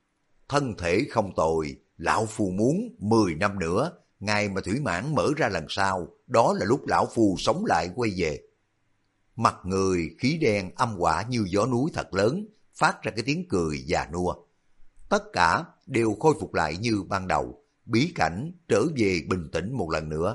Speaker 1: Thân thể không tồi, lão phu muốn 10 năm nữa, ngày mà thủy mãn mở ra lần sau, đó là lúc lão phu sống lại quay về. Mặt người khí đen âm hỏa như gió núi thật lớn, phát ra cái tiếng cười già nua. Tất cả đều khôi phục lại như ban đầu, bí cảnh trở về bình tĩnh một lần nữa.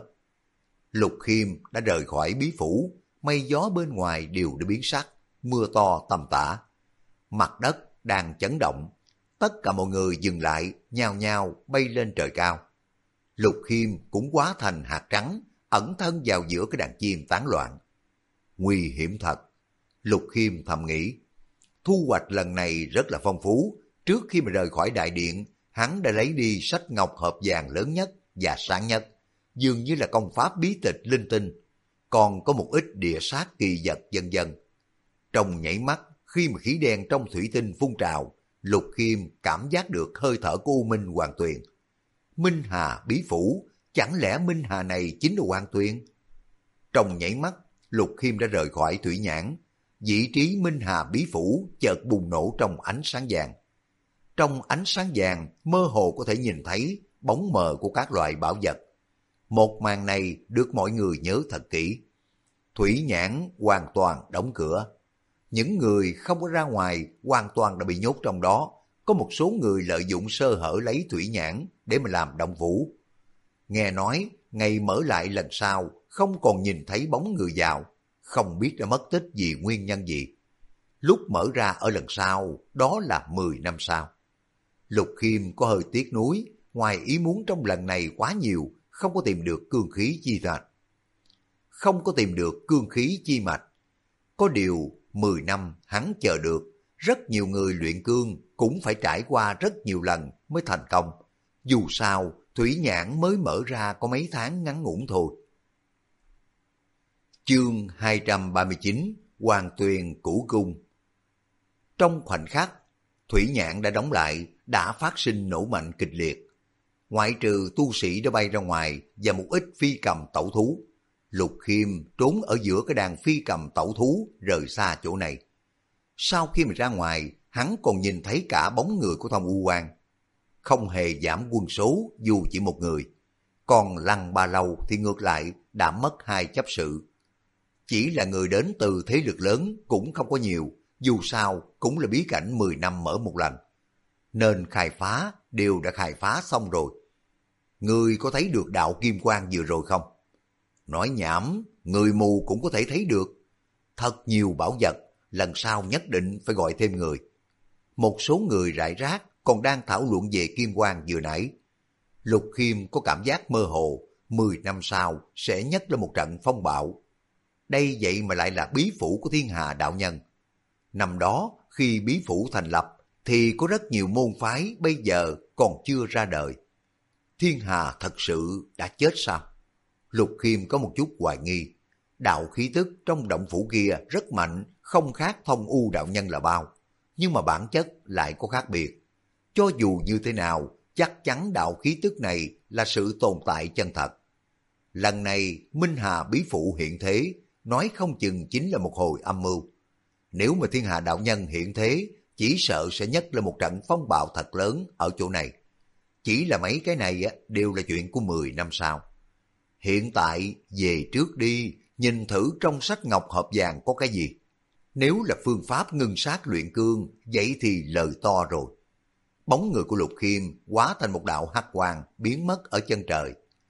Speaker 1: Lục Khiêm đã rời khỏi bí phủ, mây gió bên ngoài đều đã biến sắc, mưa to tầm tã. Mặt đất đang chấn động, tất cả mọi người dừng lại, nhao nhao bay lên trời cao. Lục Khiêm cũng hóa thành hạt trắng, ẩn thân vào giữa cái đàn chim tán loạn. Nguy hiểm thật, Lục Khiêm thầm nghĩ. Thu hoạch lần này rất là phong phú, trước khi mà rời khỏi đại điện, hắn đã lấy đi sách ngọc hộp vàng lớn nhất và sáng nhất, dường như là công pháp bí tịch linh tinh, còn có một ít địa sát kỳ vật vân vân. Trong nhảy mắt, khi mà khí đen trong thủy tinh phun trào, Lục Khiêm cảm giác được hơi thở của U Minh Hoàng Tuyền. Minh Hà Bí Phủ, chẳng lẽ Minh Hà này chính là Hoàng Tuyền? Trong nhảy mắt, Lục Khiêm đã rời khỏi thủy nhãn, vị trí Minh Hà Bí Phủ chợt bùng nổ trong ánh sáng vàng. Trong ánh sáng vàng mơ hồ có thể nhìn thấy bóng mờ của các loại bảo vật. Một màn này được mọi người nhớ thật kỹ. Thủy nhãn hoàn toàn đóng cửa. Những người không có ra ngoài hoàn toàn đã bị nhốt trong đó. Có một số người lợi dụng sơ hở lấy thủy nhãn để mà làm động phủ. Nghe nói ngày mở lại lần sau không còn nhìn thấy bóng người vào, không biết đã mất tích vì nguyên nhân gì. Lúc mở ra ở lần sau, đó là 10 năm sau. Lục Khiêm có hơi tiếc nuối, ngoài ý muốn trong lần này quá nhiều, không có tìm được cương khí chi mạch. Không có tìm được cương khí chi mạch. Có điều 10 năm hắn chờ được, rất nhiều người luyện cương cũng phải trải qua rất nhiều lần mới thành công. Dù sao, thủy nhãn mới mở ra có mấy tháng ngắn ngủn thôi. Chương 239 Hoàng Tuyền Cửu Cung. Trong khoảnh khắc, thủy nhãn đã đóng lại, đã phát sinh nổ mạnh kịch liệt. Ngoại trừ tu sĩ đã bay ra ngoài và một ít phi cầm tẩu thú, Lục Khiêm trốn ở giữa cái đàn phi cầm tẩu thú rời xa chỗ này. Sau khi mà ra ngoài, hắn còn nhìn thấy cả bóng người của Thông U Quan. Không hề giảm quân số dù chỉ một người. Còn Lăng Ba Lâu thì ngược lại đã mất 2 chấp sự. Chỉ là người đến từ thế lực lớn cũng không có nhiều, dù sao cũng là bí cảnh 10 năm mở một lần. Nên khai phá đều đã khai phá xong rồi. Người có thấy được đạo kim quang vừa rồi không? Nói nhảm, người mù cũng có thể thấy được. Thật nhiều bảo vật, lần sau nhất định phải gọi thêm người. Một số người rải rác còn đang thảo luận về kim quang vừa nãy. Lục Khiêm có cảm giác mơ hồ, 10 năm sau sẽ nhấc lên một trận phong bạo. Đây vậy mà lại là bí phủ của Thiên Hà đạo nhân. Năm đó, khi bí phủ thành lập, thì có rất nhiều môn phái bây giờ còn chưa ra đời. Thiên Hà thật sự đã chết sao? Lục Khiêm có một chút hoài nghi. Đạo khí tức trong động phủ kia rất mạnh, không khác Thông U đạo nhân là bao. Nhưng mà bản chất lại có khác biệt. Cho dù như thế nào, chắc chắn đạo khí tức này là sự tồn tại chân thật. Lần này Minh Hà bí phủ hiện thế, nói không chừng chính là một hồi âm mưu. Nếu mà Thiên Hà đạo nhân hiện thế, chỉ sợ sẽ nhấc lên một trận phong bạo thật lớn ở chỗ này. Chỉ là mấy cái này đều là chuyện của 10 năm sau. Hiện tại về trước đi, nhìn thử trong sách ngọc hộp vàng có cái gì. Nếu là phương pháp ngưng sát luyện cương, vậy thì lời to rồi. Bóng người của Lục Khiêm hóa thành một đạo hắc quang biến mất ở chân trời.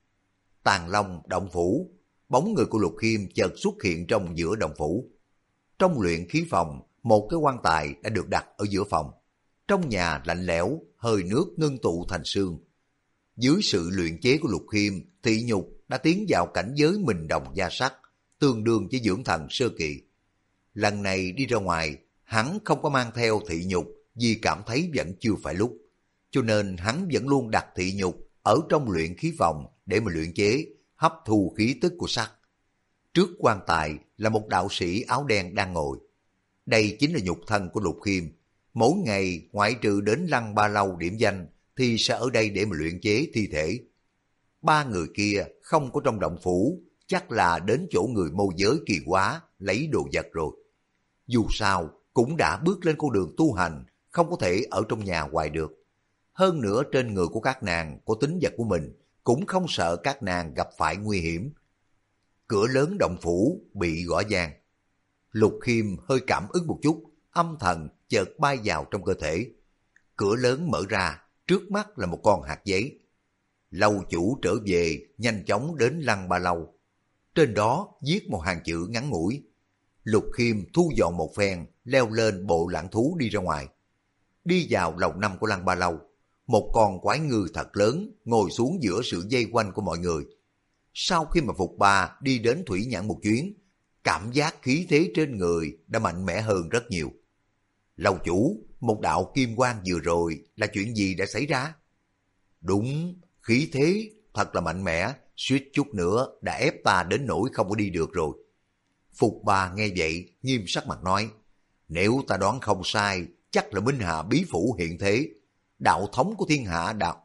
Speaker 1: Tàn Long động phủ, bóng người của Lục Khiêm chợt xuất hiện trong giữa động phủ. Trong luyện khí phòng, một cái quan tài đã được đặt ở giữa phòng. Trong nhà lạnh lẽo, hơi nước ngưng tụ thành sương. Dưới sự luyện chế của Lục Khiêm, thị nhục đã tiến vào cảnh giới mình đồng gia sắc, tương đương với dưỡng thần sơ kỳ. Lần này đi ra ngoài, hắn không có mang theo thị nhục vì cảm thấy vẫn chưa phải lúc. Cho nên hắn vẫn luôn đặt thị nhục ở trong luyện khí phòng để mà luyện chế, hấp thu khí tức của sắt. Trước quan tài là một đạo sĩ áo đen đang ngồi. Đây chính là nhục thân của Lục Khiêm. Mỗi ngày ngoại trừ đến Lăng Ba Lâu điểm danh thì sẽ ở đây để mà luyện chế thi thể. 3 người kia không có trong động phủ, chắc là đến chỗ người môi giới kỳ quá lấy đồ vật rồi. Dù sao cũng đã bước lên con đường tu hành, không có thể ở trong nhà hoài được. Hơn nữa trên người của các nàng có tính vật của mình, cũng không sợ các nàng gặp phải nguy hiểm. Cửa lớn động phủ bị gõ vang. Lục Khiêm hơi cảm ứng một chút, âm thần chợt bay vào trong cơ thể. Cửa lớn mở ra, trước mắt là một con hạt giấy. Lâu chủ trở về, nhanh chóng đến Lăng Ba Lâu. Trên đó viết một hàng chữ ngắn ngủi. Lục Khiêm thu dọn một phen, leo lên bộ lãng thú đi ra ngoài. Đi vào lầu 5 của Lăng Ba Lâu, một con quái ngư thật lớn ngồi xuống giữa sự vây quanh của mọi người. Sau khi mà Phục Ba đi đến Thủy Nhãn một chuyến, cảm giác khí thế trên người đã mạnh mẽ hơn rất nhiều. Lâu chủ, một đạo kim quang vừa rồi là chuyện gì đã xảy ra? Đúng, khí thế thật là mạnh mẽ, suýt chút nữa đã ép ta đến nỗi không có đi được rồi. Phục Ba nghe vậy, nghiêm sắc mặt nói, nếu ta đoán không sai, chắc là Minh Hà bí phủ hiện thế. Đạo thống của Thiên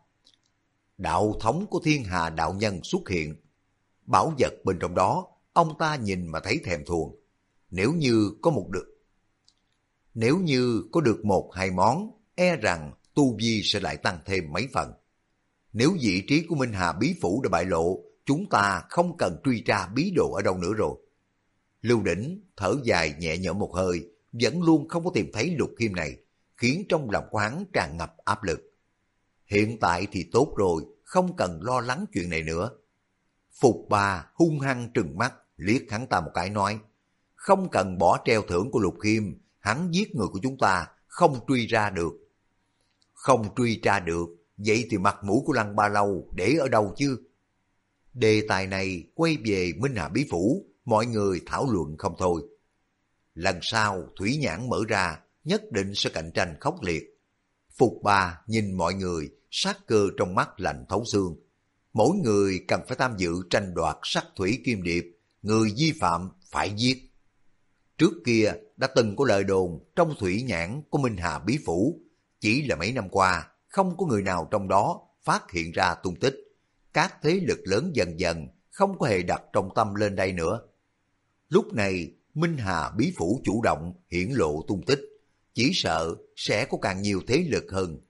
Speaker 1: Hà đạo nhân xuất hiện. Bảo vật bên trong đó, ông ta nhìn mà thấy thèm thuồng. Nếu như có được 1-2 món, e rằng tu vi sẽ lại tăng thêm mấy phần. Nếu vị trí của Minh Hà bí phủ đã bại lộ, chúng ta không cần truy tra bí đồ ở đâu nữa rồi. Lưu Đỉnh thở dài nhẹ nhõm một hơi, vẫn luôn không có tìm thấy Lục Khiêm này, khiến trong lòng của hắn tràn ngập áp lực. Hiện tại thì tốt rồi, không cần lo lắng chuyện này nữa. Phục Bà hung hăng trừng mắt, liếc hắn ta một cái nói, không cần bỏ treo thưởng của Lục Khiêm, hắn giết người của chúng ta, không truy ra được. Không truy ra được, vậy thì mặt mũi của Lăng Ba Lâu để ở đâu chứ? Đề tài này quay về Minh Hà bí phủ, mọi người thảo luận không thôi. Lần sau thủy nhãn mở ra, nhất định sẽ cạnh tranh khốc liệt. Phục Bà nhìn mọi người, sát cơ trong mắt lạnh thấu xương. Mỗi người cần phải tham dự tranh đoạt sắc thủy kim điệp, người vi phạm phải giết. Trước kia đã từng có lời đồn trong thủy nhãn của Minh Hà bí phủ, chỉ là mấy năm qua không có người nào trong đó phát hiện ra tung tích. Các thế lực lớn dần dần không có hề đặt trọng tâm lên đây nữa. Lúc này Minh Hà bí phủ chủ động hiển lộ tung tích, chỉ sợ sẽ có càng nhiều thế lực hơn.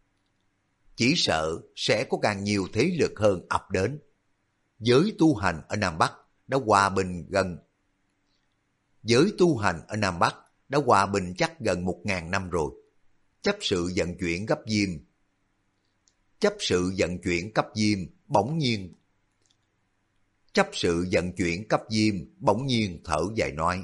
Speaker 1: Ập đến. Giới tu hành ở Nam Bắc đã hòa bình chắc gần 1.000 năm rồi. Chấp sự vận chuyển cấp diêm bỗng nhiên thở dài nói.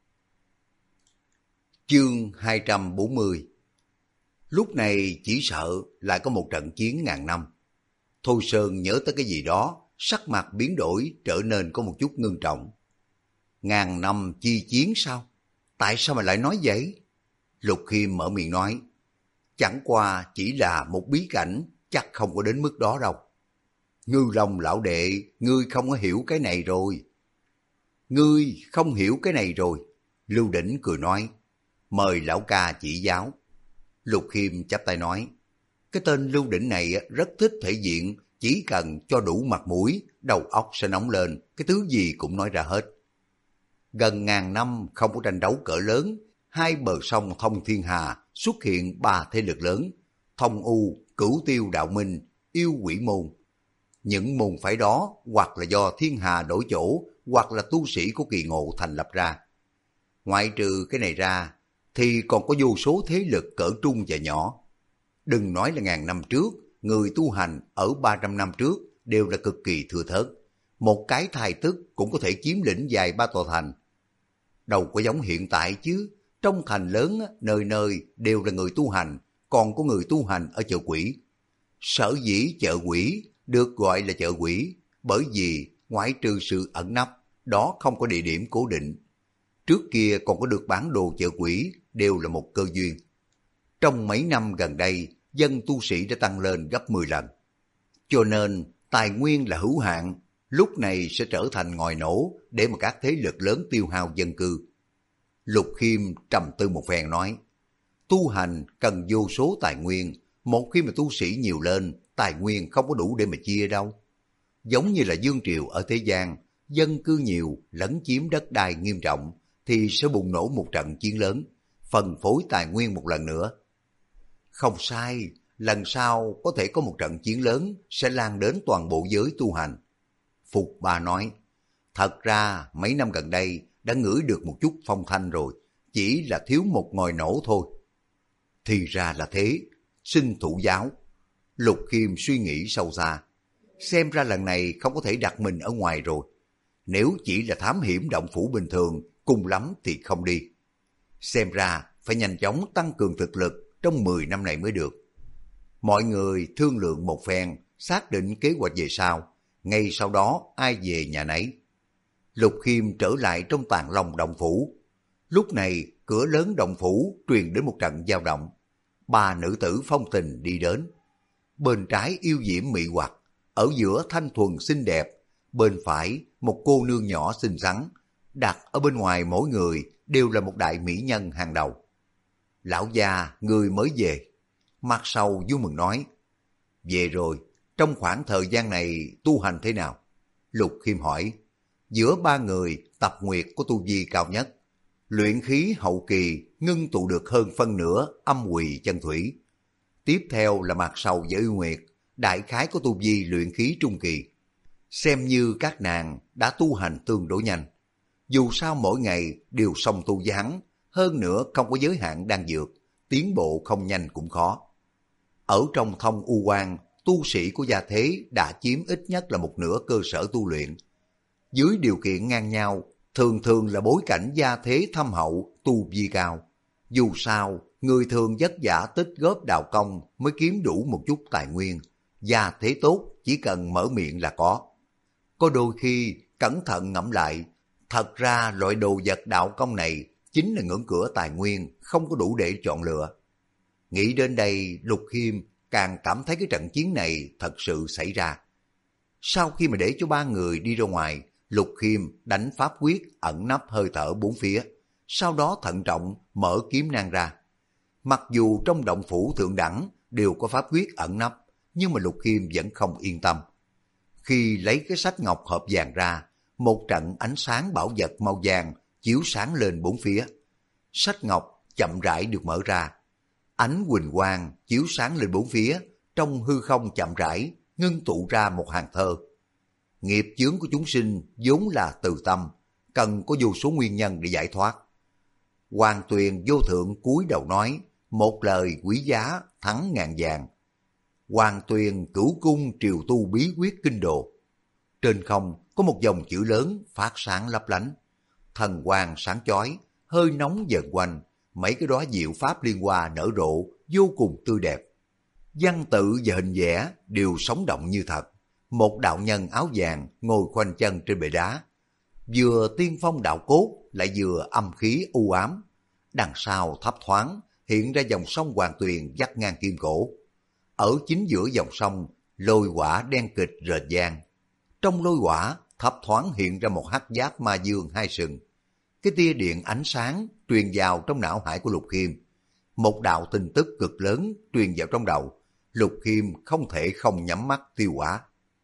Speaker 1: Chương 240. Lúc này chỉ sợ lại có một trận chiến ngàn năm. Thôi Sơn nhớ tới cái gì đó, sắc mặt biến đổi trở nên có một chút ngưng trọng. Ngàn năm chi chiến sao? Tại sao mà lại nói vậy? Lục Khiêm mở miệng nói, chẳng qua chỉ là một bí cảnh, chắc không có đến mức đó đâu. Ngư Long lão đệ, ngươi không có hiểu cái này rồi. Lưu Đỉnh cười nói, mời lão ca chỉ giáo. Lục Khiêm chắp tay nói, cái tên Lưu Đỉnh này rất thích thể diện, chỉ cần cho đủ mặt mũi, đầu óc sẽ nóng lên, cái thứ gì cũng nói ra hết. Gần ngàn năm không có tranh đấu cỡ lớn, hai bờ sông thông thiên hà xuất hiện ba thế lực lớn, Thông U, Cửu Tiêu Đạo Minh, Yêu Quỷ Môn. Những môn phái đó hoặc là do thiên hà đổi chỗ, hoặc là tu sĩ của kỳ ngộ thành lập ra. Ngoại trừ cái này ra, thì còn có vô số thế lực cỡ trung và nhỏ. Đừng nói là ngàn năm trước, người tu hành ở 300 năm trước đều là cực kỳ thừa thớt. Một cái thai tức cũng có thể chiếm lĩnh vài ba tòa thành. Đâu có giống hiện tại chứ, trong thành lớn nơi nơi đều là người tu hành, còn có người tu hành ở chợ quỷ. Sở dĩ chợ quỷ được gọi là chợ quỷ, bởi vì ngoại trừ sự ẩn nấp, đó không có địa điểm cố định. Trước kia còn có được bán đồ chợ quỷ, đều là một cơ duyên. Trong mấy năm gần đây, dân tu sĩ đã tăng lên gấp 10 lần. Cho nên, tài nguyên là hữu hạn, lúc này sẽ trở thành ngòi nổ để mà các thế lực lớn tiêu hao dân cư. Lục Khiêm trầm tư một phen nói, tu hành cần vô số tài nguyên, một khi mà tu sĩ nhiều lên, tài nguyên không có đủ để mà chia đâu. Giống như là vương triều ở thế gian, dân cư nhiều, lấn chiếm đất đai nghiêm trọng, thì sẽ bùng nổ một trận chiến lớn, phân phối tài nguyên một lần nữa. Không sai, lần sau có thể có một trận chiến lớn sẽ lan đến toàn bộ giới tu hành. Phục Bà nói, thật ra mấy năm gần đây đã ngửi được một chút phong thanh rồi, chỉ là thiếu một ngòi nổ thôi. Thì ra là thế, xin thụ giáo. Lục Khiêm suy nghĩ sâu xa, xem ra lần này không có thể đặt mình ở ngoài rồi. Nếu chỉ là thám hiểm động phủ bình thường, cùng lắm thì không đi. Xem ra phải nhanh chóng tăng cường thực lực trong 10 năm này mới được. Mọi người thương lượng một phen, xác định kế hoạch về sau. Ngay sau đó ai về nhà nấy. Lục Khiêm trở lại trong Tàng Long động phủ. Lúc này cửa lớn động phủ truyền đến một trận dao động. Ba nữ tử phong tình đi đến. Bên trái yêu diễm mị hoặc, ở giữa thanh thuần xinh đẹp, bên phải một cô nương nhỏ xinh xắn, đặt ở bên ngoài mỗi người đều là một đại mỹ nhân hàng đầu. Lão già, người mới về. Mặt sau vui mừng nói, về rồi, trong khoảng thời gian này tu hành thế nào? Lục Khiêm hỏi, giữa ba người Tập Nguyệt có tu vi cao nhất, luyện khí hậu kỳ ngưng tụ được hơn phân nửa âm quỳ chân thủy. tiếp theo là Mạc Sầu và Yêu Nguyệt, đại khái có tu vi luyện khí trung kỳ. Xem như các nàng đã tu hành tương đối nhanh. Dù sao mỗi ngày đều song tu với hắn, hơn nữa không có giới hạn đan dược, tiến bộ không nhanh cũng khó. Ở trong Thông U Quan, tu sĩ của gia thế đã chiếm ít nhất là một nửa cơ sở tu luyện. Dưới điều kiện ngang nhau, thường thường là bối cảnh gia thế thâm hậu, tu vi cao. Dù sao, người thường vất vả tích góp đào công mới kiếm đủ một chút tài nguyên. Gia thế tốt, chỉ cần mở miệng là có. Có đôi khi, cẩn thận ngẫm lại, thật ra loại đồ vật đạo công này chính là ngưỡng cửa tài nguyên, không có đủ để chọn lựa. Nghĩ đến đây, Lục Khiêm càng cảm thấy cái trận chiến này thật sự xảy ra. Sau khi mà để cho ba người đi ra ngoài, Lục Khiêm đánh pháp quyết ẩn nấp hơi thở bốn phía, sau đó thận trọng mở kiếm nang ra. Mặc dù trong động phủ thượng đẳng đều có pháp quyết ẩn nấp, nhưng mà Lục Khiêm vẫn không yên tâm. Khi lấy cái sách ngọc hộp vàng ra, một trận ánh sáng bảo vật màu vàng chiếu sáng lên bốn phía. Sách ngọc chậm rãi được mở ra. Ánh huỳnh quang chiếu sáng lên bốn phía, trong hư không chậm rãi ngưng tụ ra một hàng thơ. Nghiệp chướng của chúng sinh vốn là từ tâm, cần có vô số nguyên nhân để giải thoát. Hoàng Tuyền vô thượng cúi đầu nói, một lời quý giá thắng ngàn vàng. Hoàng Tuyền cửu cung triều tu bí quyết kinh đồ. Trên không có một dòng chữ lớn phát sáng lấp lánh. Thần quang sáng chói, hơi nóng dần quanh, mấy cái đóa diệu pháp liên hoa nở rộ, vô cùng tươi đẹp. Văn tự và hình vẽ đều sống động như thật. Một đạo nhân áo vàng ngồi khoanh chân trên bệ đá. Vừa tiên phong đạo cốt, lại vừa âm khí u ám. Đằng sau thấp thoáng, hiện ra dòng sông Hoàng Tuyền vắt ngang kim cổ. Ở chính giữa dòng sông, lôi hỏa đen kịch rệt vang. Trong lôi hỏa, thấp thoáng hiện ra một hắc giáp ma dương hai sừng. Cái tia điện ánh sáng truyền vào trong não hải của Lục Khiêm. Một đạo tin tức cực lớn truyền vào trong đầu. Lục Khiêm không thể không nhắm mắt tiêu hóa.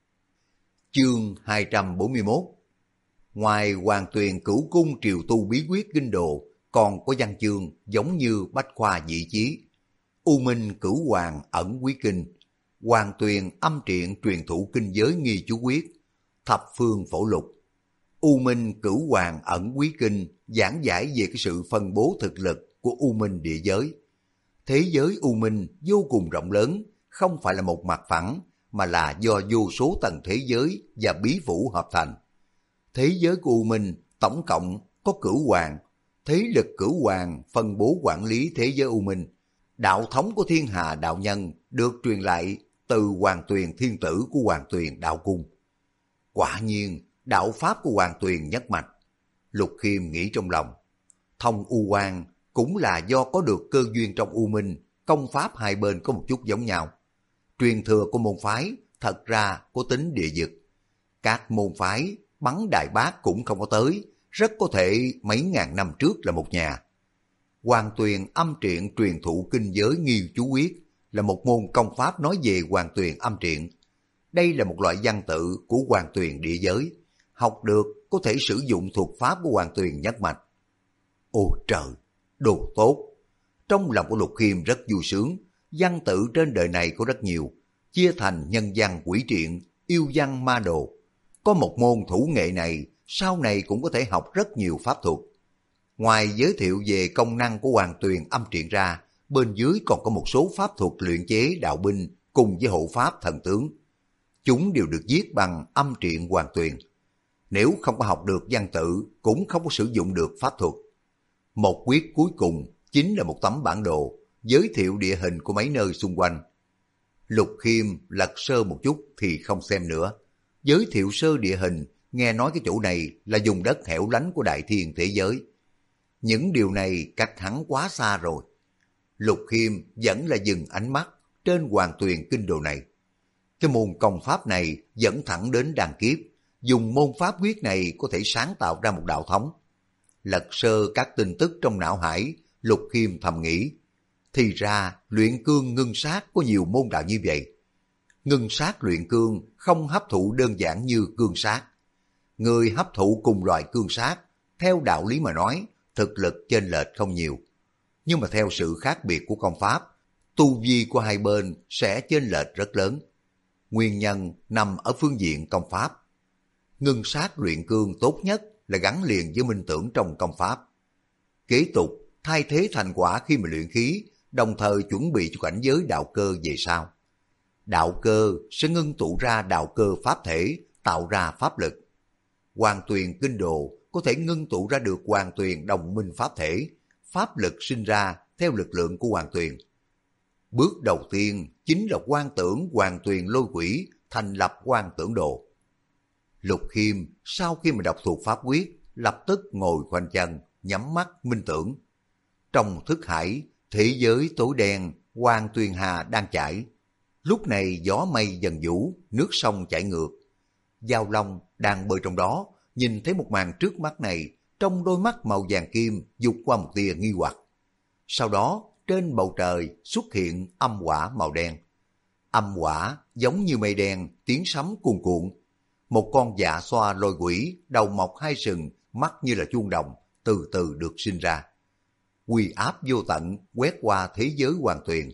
Speaker 1: Chương 241. Ngoài Hoàng Tuyền cửu cung triều tu bí quyết kinh đồ, còn có văn chương giống như bách khoa dị chí. U Minh cửu hoàng ẩn quý kinh, Hoàng Tuyền âm triện truyền thụ kinh giới nghi chú quyết, thập phương phổ lục. U Minh cửu hoàng ẩn quý kinh giảng giải về cái sự phân bố thực lực của U Minh địa giới. Thế giới U Minh vô cùng rộng lớn, không phải là một mặt phẳng, mà là do vô số tầng thế giới và bí phủ hợp thành. Thế giới của U Minh tổng cộng có cửu hoàng, thế lực cửu hoàng phân bố quản lý thế giới U Minh. Đạo thống của thiên hà đạo nhân được truyền lại từ Hoàng Tuyền thiên tử của Hoàng Tuyền đạo cung. Quả nhiên, đạo pháp của Hoàng Tuyền nhất mạch. Lục Khiêm nghĩ trong lòng, Thông U Quan cũng là do có được cơ duyên trong U Minh, công pháp hai bên có một chút giống nhau. Truyền thừa của môn phái thật ra có tính địa vực. Các môn phái bắn Đại Bác cũng không có tới, rất có thể mấy ngàn năm trước là một nhà. Hoàng Tuyền âm triện truyền thụ kinh giới nghi chú quyết là một môn công pháp nói về Hoàng Tuyền âm triện. Đây là một loại văn tự của Hoàng Tuyền địa giới, học được có thể sử dụng thuộc pháp của Hoàng Tuyền nhất mạch. Ôi trời, đồ tốt! Trong lòng của Lục Khiêm rất vui sướng, văn tự trên đời này có rất nhiều, chia thành nhân văn quỷ triện, yêu văn ma đồ. Có một môn thủ nghệ này, sau này cũng có thể học rất nhiều pháp thuật. Ngoài giới thiệu về công năng của Hoàng Tuyền âm triện ra, bên dưới còn có một số pháp thuật luyện chế đạo binh cùng với hộ pháp thần tướng. Chúng đều được viết bằng âm triện Hoàng Tuyền. Nếu không có học được văn tự, cũng không có sử dụng được pháp thuật. Một quyết cuối cùng chính là một tấm bản đồ, giới thiệu địa hình của mấy nơi xung quanh. Lục Khiêm lật sơ một chút thì không xem nữa. Giới thiệu sơ địa hình, nghe nói cái chỗ này là vùng đất hẻo lánh của đại thiên thế giới. Những điều này cách hắn quá xa rồi. Lục Khiêm vẫn là dừng ánh mắt trên Hoàng Tuyền kinh đồ này. Cái môn công pháp này dẫn thẳng đến đàn kiếp, dùng môn pháp quyết này có thể sáng tạo ra một đạo thống. Lật sơ các tin tức trong não hải, Lục Khiêm thầm nghĩ, thì ra luyện cương ngưng sát có nhiều môn đạo như vậy. Ngưng sát luyện cương không hấp thụ đơn giản như cương sát. Người hấp thụ cùng loại cương sát, theo đạo lý mà nói, thực lực chênh lệch không nhiều. Nhưng mà theo sự khác biệt của công pháp, tu vi của hai bên sẽ chênh lệch rất lớn. Nguyên nhân nằm ở phương diện công pháp. Ngưng sát luyện cương tốt nhất là gắn liền với minh tưởng trong công pháp. Kế tục, thay thế thành quả khi mà luyện khí, đồng thời chuẩn bị cho cảnh giới đạo cơ về sau. Đạo cơ sẽ ngưng tụ ra đạo cơ pháp thể, tạo ra pháp lực. Hoàng tuyền kinh đồ có thể ngưng tụ ra được hoàng tuyền đồng minh pháp thể, pháp lực sinh ra theo lực lượng của hoàng tuyền. Bước đầu tiên chính là quan tưởng hoàng tuyền lôi quỷ, thành lập quan tưởng đồ. Lục Khiêm sau khi mà đọc thuộc pháp quyết, lập tức ngồi khoanh chân, nhắm mắt minh tưởng. Trong thức hải, thế giới tối đen, hoàng tuyền hà đang chảy. Lúc này gió mây dần vũ, nước sông chảy ngược. Giao Long đang bơi trong đó, nhìn thấy một màn trước mắt này, trong đôi mắt màu vàng kim dục qua một tia nghi hoặc. Sau đó, trên bầu trời xuất hiện âm hỏa màu đen. Âm hỏa giống như mây đen, tiếng sấm cuồn cuộn. Một con dạ xoa lôi quỷ, đầu mọc hai sừng, mắt như là chuông đồng, từ từ được sinh ra. Uy áp vô tận quét qua thế giới hoàng tuyền.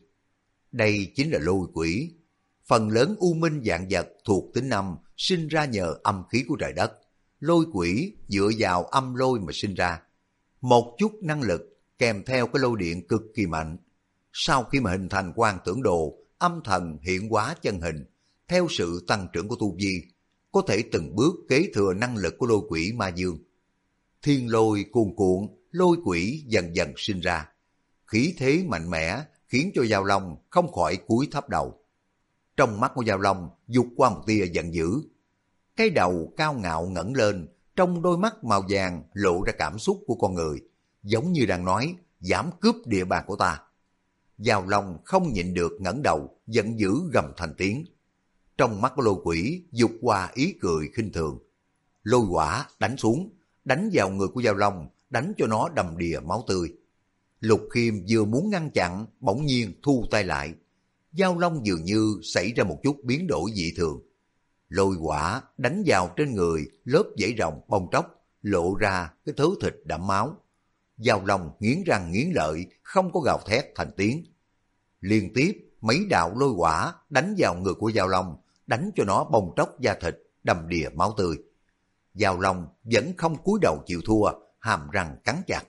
Speaker 1: Đây chính là lôi quỷ. Phần lớn u minh vạn vật thuộc tính âm sinh ra nhờ âm khí của trời đất. Lôi quỷ dựa vào âm lôi mà sinh ra. Một chút năng lực kèm theo cái lôi điện cực kỳ mạnh. Sau khi mà hình thành quan tưởng đồ, âm thần hiện hóa chân hình, theo sự tăng trưởng của tu vi, có thể từng bước kế thừa năng lực của lôi quỷ ma dương. Thiên lôi cuồn cuộn, lôi quỷ dần dần sinh ra. Khí thế mạnh mẽ khiến cho Giao Long không khỏi cúi thấp đầu. Trong mắt của Giao Long vụt qua một tia giận dữ. Cái đầu cao ngạo ngẩng lên, trong đôi mắt màu vàng lộ ra cảm xúc của con người, giống như đang nói, dám cướp địa bàn của ta. Giao Long không nhịn được ngẩng đầu, giận dữ gầm thành tiếng. Trong mắt của lôi quỷ vụt qua ý cười khinh thường. Lôi hỏa đánh xuống, đánh vào người của Giao Long, đánh cho nó đầm đìa máu tươi. Lục Khiêm vừa muốn ngăn chặn, bỗng nhiên thu tay lại. Giao Long dường như xảy ra một chút biến đổi dị thường. Lôi hỏa đánh vào trên người, lớp vảy rồng bong tróc, lộ ra cái thớ thịt đẫm máu. Giao Long nghiến răng nghiến lợi, không có gào thét thành tiếng. Liên tiếp mấy đạo lôi hỏa đánh vào người của Giao Long, đánh cho nó bong tróc da thịt, đầm đìa máu tươi. Giao Long vẫn không cúi đầu chịu thua, hàm răng cắn chặt.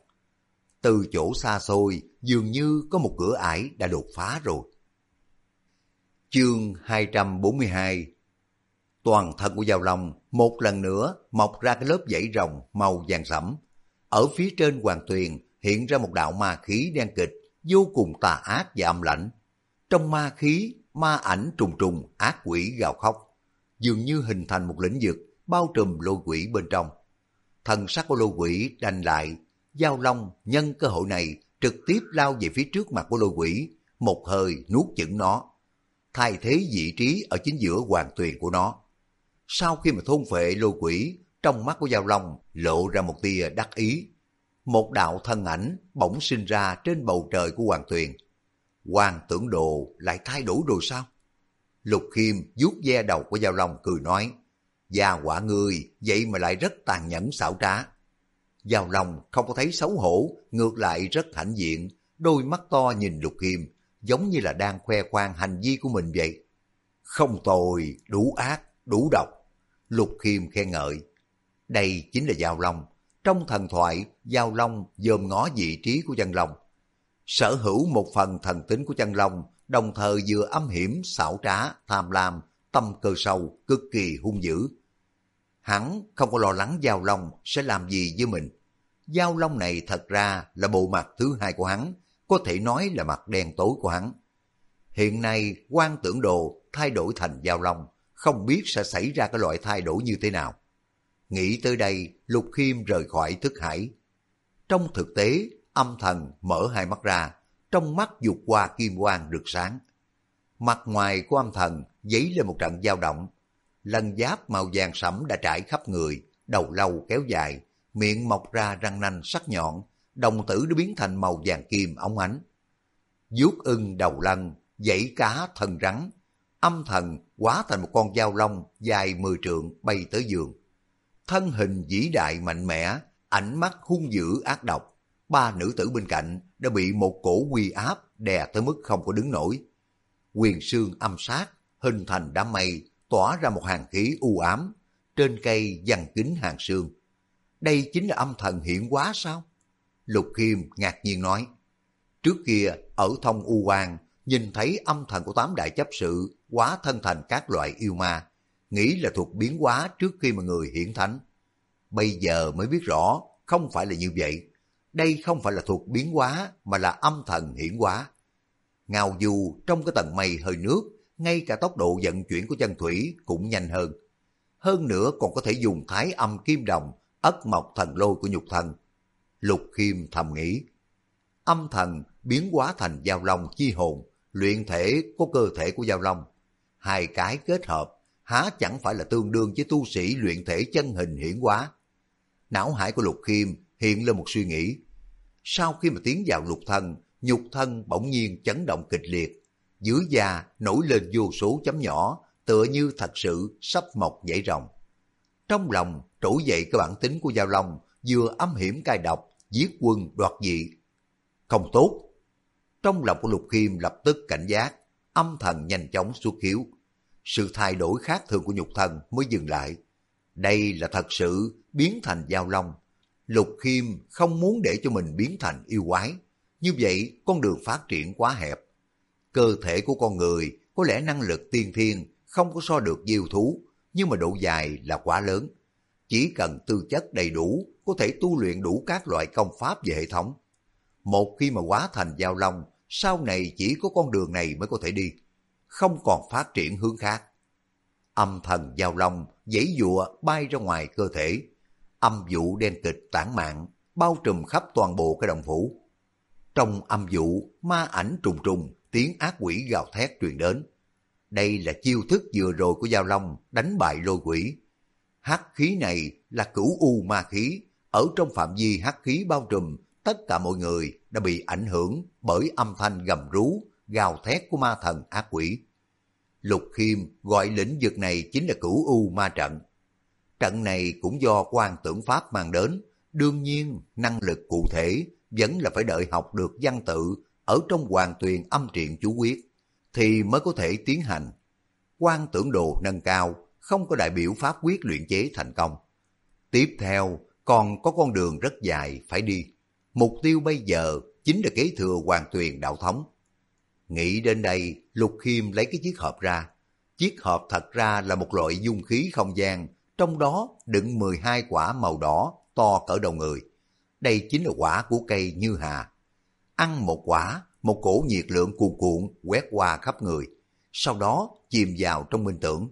Speaker 1: Từ chỗ xa xôi, dường như có một cửa ải đã đột phá rồi. Chương 242. Toàn thân của Giao Long một lần nữa mọc ra cái lớp vảy rồng màu vàng sẫm. Ở phía trên hoàng tuyền hiện ra một đạo ma khí đen kịch, vô cùng tà ác và âm lãnh. Trong ma khí, ma ảnh trùng trùng, ác quỷ gào khóc, dường như hình thành một lĩnh vực bao trùm lôi quỷ bên trong. Thần sắc của lôi quỷ đanh lại, Giao Long nhân cơ hội này trực tiếp lao về phía trước mặt của lôi quỷ, một hơi nuốt chửng nó, thay thế vị trí ở chính giữa hoàng tuyền của nó. Sau khi mà thôn phệ lôi quỷ, trong mắt của Giao Long lộ ra một tia đắc ý. Một đạo thân ảnh bỗng sinh ra trên bầu trời của hoàng tuyền. Hoàng tưởng đồ lại thay đổi rồi sao? Lục Khiêm vuốt ve đầu của Giao Long cười nói, gia hỏa ngươi vậy mà lại rất tàn nhẫn xảo trá. Giao Long không có thấy xấu hổ, ngược lại rất hãnh diện, đôi mắt to nhìn Lục Khiêm, giống như là đang khoe khoang hành vi của mình vậy. Không tồi, đủ ác, đủ độc. Lục Khiêm khen ngợi. Đây chính là Giao Long. Trong thần thoại, Giao Long dòm ngó vị trí của chân long. Sở hữu một phần thần tính của chân long, đồng thời vừa âm hiểm, xảo trá, tham lam, tâm cơ sâu, cực kỳ hung dữ. Hắn không có lo lắng Giao Long sẽ làm gì với mình. Giao Long này thật ra là bộ mặt thứ hai của hắn, có thể nói là mặt đen tối của hắn. Hiện nay Quan Tưởng Đồ thay đổi thành Giao Long, không biết sẽ xảy ra cái loại thay đổi như thế nào. Nghĩ tới đây, Lục Khiêm rời khỏi thức hải. Trong thực tế, âm thần mở hai mắt ra, trong mắt vụt qua kim quang rực sáng. Mặt ngoài của âm thần dấy lên một trận dao động. Lân giáp màu vàng sẫm đã trải khắp người, đầu lâu kéo dài, miệng mọc ra răng nanh sắc nhọn, đồng tử đã biến thành màu vàng kim óng ánh. Vuốt ưng đầu lân, dãy cá thân rắn, âm thần hóa thành một con dao long dài 10 trượng bay tới giường. Thân hình vĩ đại mạnh mẽ, ánh mắt hung dữ ác độc, ba nữ tử bên cạnh đã bị một cổ uy áp đè tới mức không có đứng nổi. Quyền sương âm sát, hình thành đám mây, tỏa ra một hàng khí u ám, trên cây giăng kín hàng sương. Đây chính là âm thần hiển hóa sao? Lục Khiêm ngạc nhiên nói. Trước kia ở Thông U Quan nhìn thấy âm thần của 8 đại chấp sự hóa thân thành các loại yêu ma, nghĩ là thuộc biến hóa trước khi mà người hiển thánh. Bây giờ mới biết rõ không phải là như vậy. Đây không phải là thuộc biến hóa mà là âm thần hiển hóa. Ngao Du trong cái tầng mây hơi nước, ngay cả tốc độ vận chuyển của chân thủy cũng nhanh hơn. Hơn nữa còn có thể dùng thái âm kim đồng, ất mộc thần lôi của nhục thân. Lục Khiêm thầm nghĩ, âm thần biến hóa thành giao long chi hồn, luyện thể có cơ thể của giao long. Hai cái kết hợp, há chẳng phải là tương đương với tu sĩ luyện thể chân hình hiển hóa. Não hải của Lục Khiêm hiện lên một suy nghĩ. Sau khi mà tiến vào lục thân, nhục thân bỗng nhiên chấn động kịch liệt. Dưới da nổi lên vô số chấm nhỏ, tựa như thật sự sắp mọc dãy rồng. Trong lòng trỗi dậy cái bản tính của giao long, vừa âm hiểm cay độc, giết quân đoạt dị. Không tốt. Trong lòng của Lục Khiêm lập tức cảnh giác, âm thần nhanh chóng xuất hiếu. Sự thay đổi khác thường của nhục thân mới dừng lại. Đây là thật sự biến thành giao long. Lục Khiêm không muốn để cho mình biến thành yêu quái. Như vậy con đường phát triển quá hẹp. Cơ thể của con người có lẽ năng lực tiên thiên không có so được với yêu thú, nhưng mà độ dài là quá lớn. Chỉ cần tư chất đầy đủ, có thể tu luyện đủ các loại công pháp về hệ thống. Một khi mà hóa thành giao long, sau này chỉ có con đường này mới có thể đi, không còn phát triển hướng khác. Âm thần giao long giãy giụa bay ra ngoài cơ thể, âm vụ đen kịch tản mạn bao trùm khắp toàn bộ cái đồng phủ. Trong âm vụ, ma ảnh trùng trùng, tiếng ác quỷ gào thét truyền đến. Đây là chiêu thức vừa rồi của giao long đánh bại lôi quỷ. Hắc khí này là cửu u ma khí, ở trong phạm vi hắc khí bao trùm, tất cả mọi người đã bị ảnh hưởng bởi âm thanh gầm rú, gào thét của ma thần ác quỷ. Lục Khiêm gọi lĩnh vực này chính là cửu u ma trận. Trận này cũng do Quan Tưởng Pháp mang đến, đương nhiên năng lực cụ thể vẫn là phải đợi học được văn tự ở trong Hoàng Tuyền âm triện chú quyết, thì mới có thể tiến hành. Quan Tưởng Đồ nâng cao, không có đại biểu pháp quyết luyện chế thành công. Tiếp theo còn có con đường rất dài phải đi. Mục tiêu bây giờ chính là kế thừa Hoàng Tuyền đạo thống. Nghĩ đến đây, Lục Khiêm lấy cái chiếc hộp ra. Chiếc hộp thật ra là một loại dung khí không gian, trong đó đựng 12 quả màu đỏ to cỡ đầu người. Đây chính là quả của cây Như Hà. Ăn một quả, một cổ nhiệt lượng cuồn cuộn quét qua khắp người, sau đó chìm vào trong minh tưởng.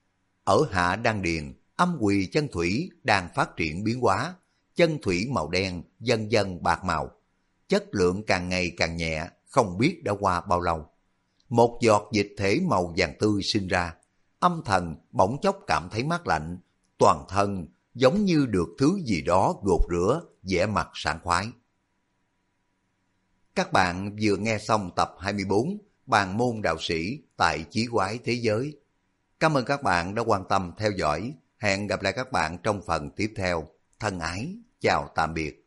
Speaker 1: Ở hạ đan điền, âm quỳ chân thủy đang phát triển biến hóa, chân thủy màu đen dần dần bạc màu, chất lượng càng ngày càng nhẹ, không biết đã qua bao lâu. Một giọt dịch thể màu vàng tươi sinh ra, âm thần bỗng chốc cảm thấy mát lạnh, toàn thân giống như được thứ gì đó gột rửa, vẻ mặt sảng khoái. Các bạn vừa nghe xong tập 24 Bàn môn đạo sĩ tại Chí Quái Thế Giới. Cảm ơn các bạn đã quan tâm theo dõi. Hẹn gặp lại các bạn trong phần tiếp theo. Thân ái, chào tạm biệt.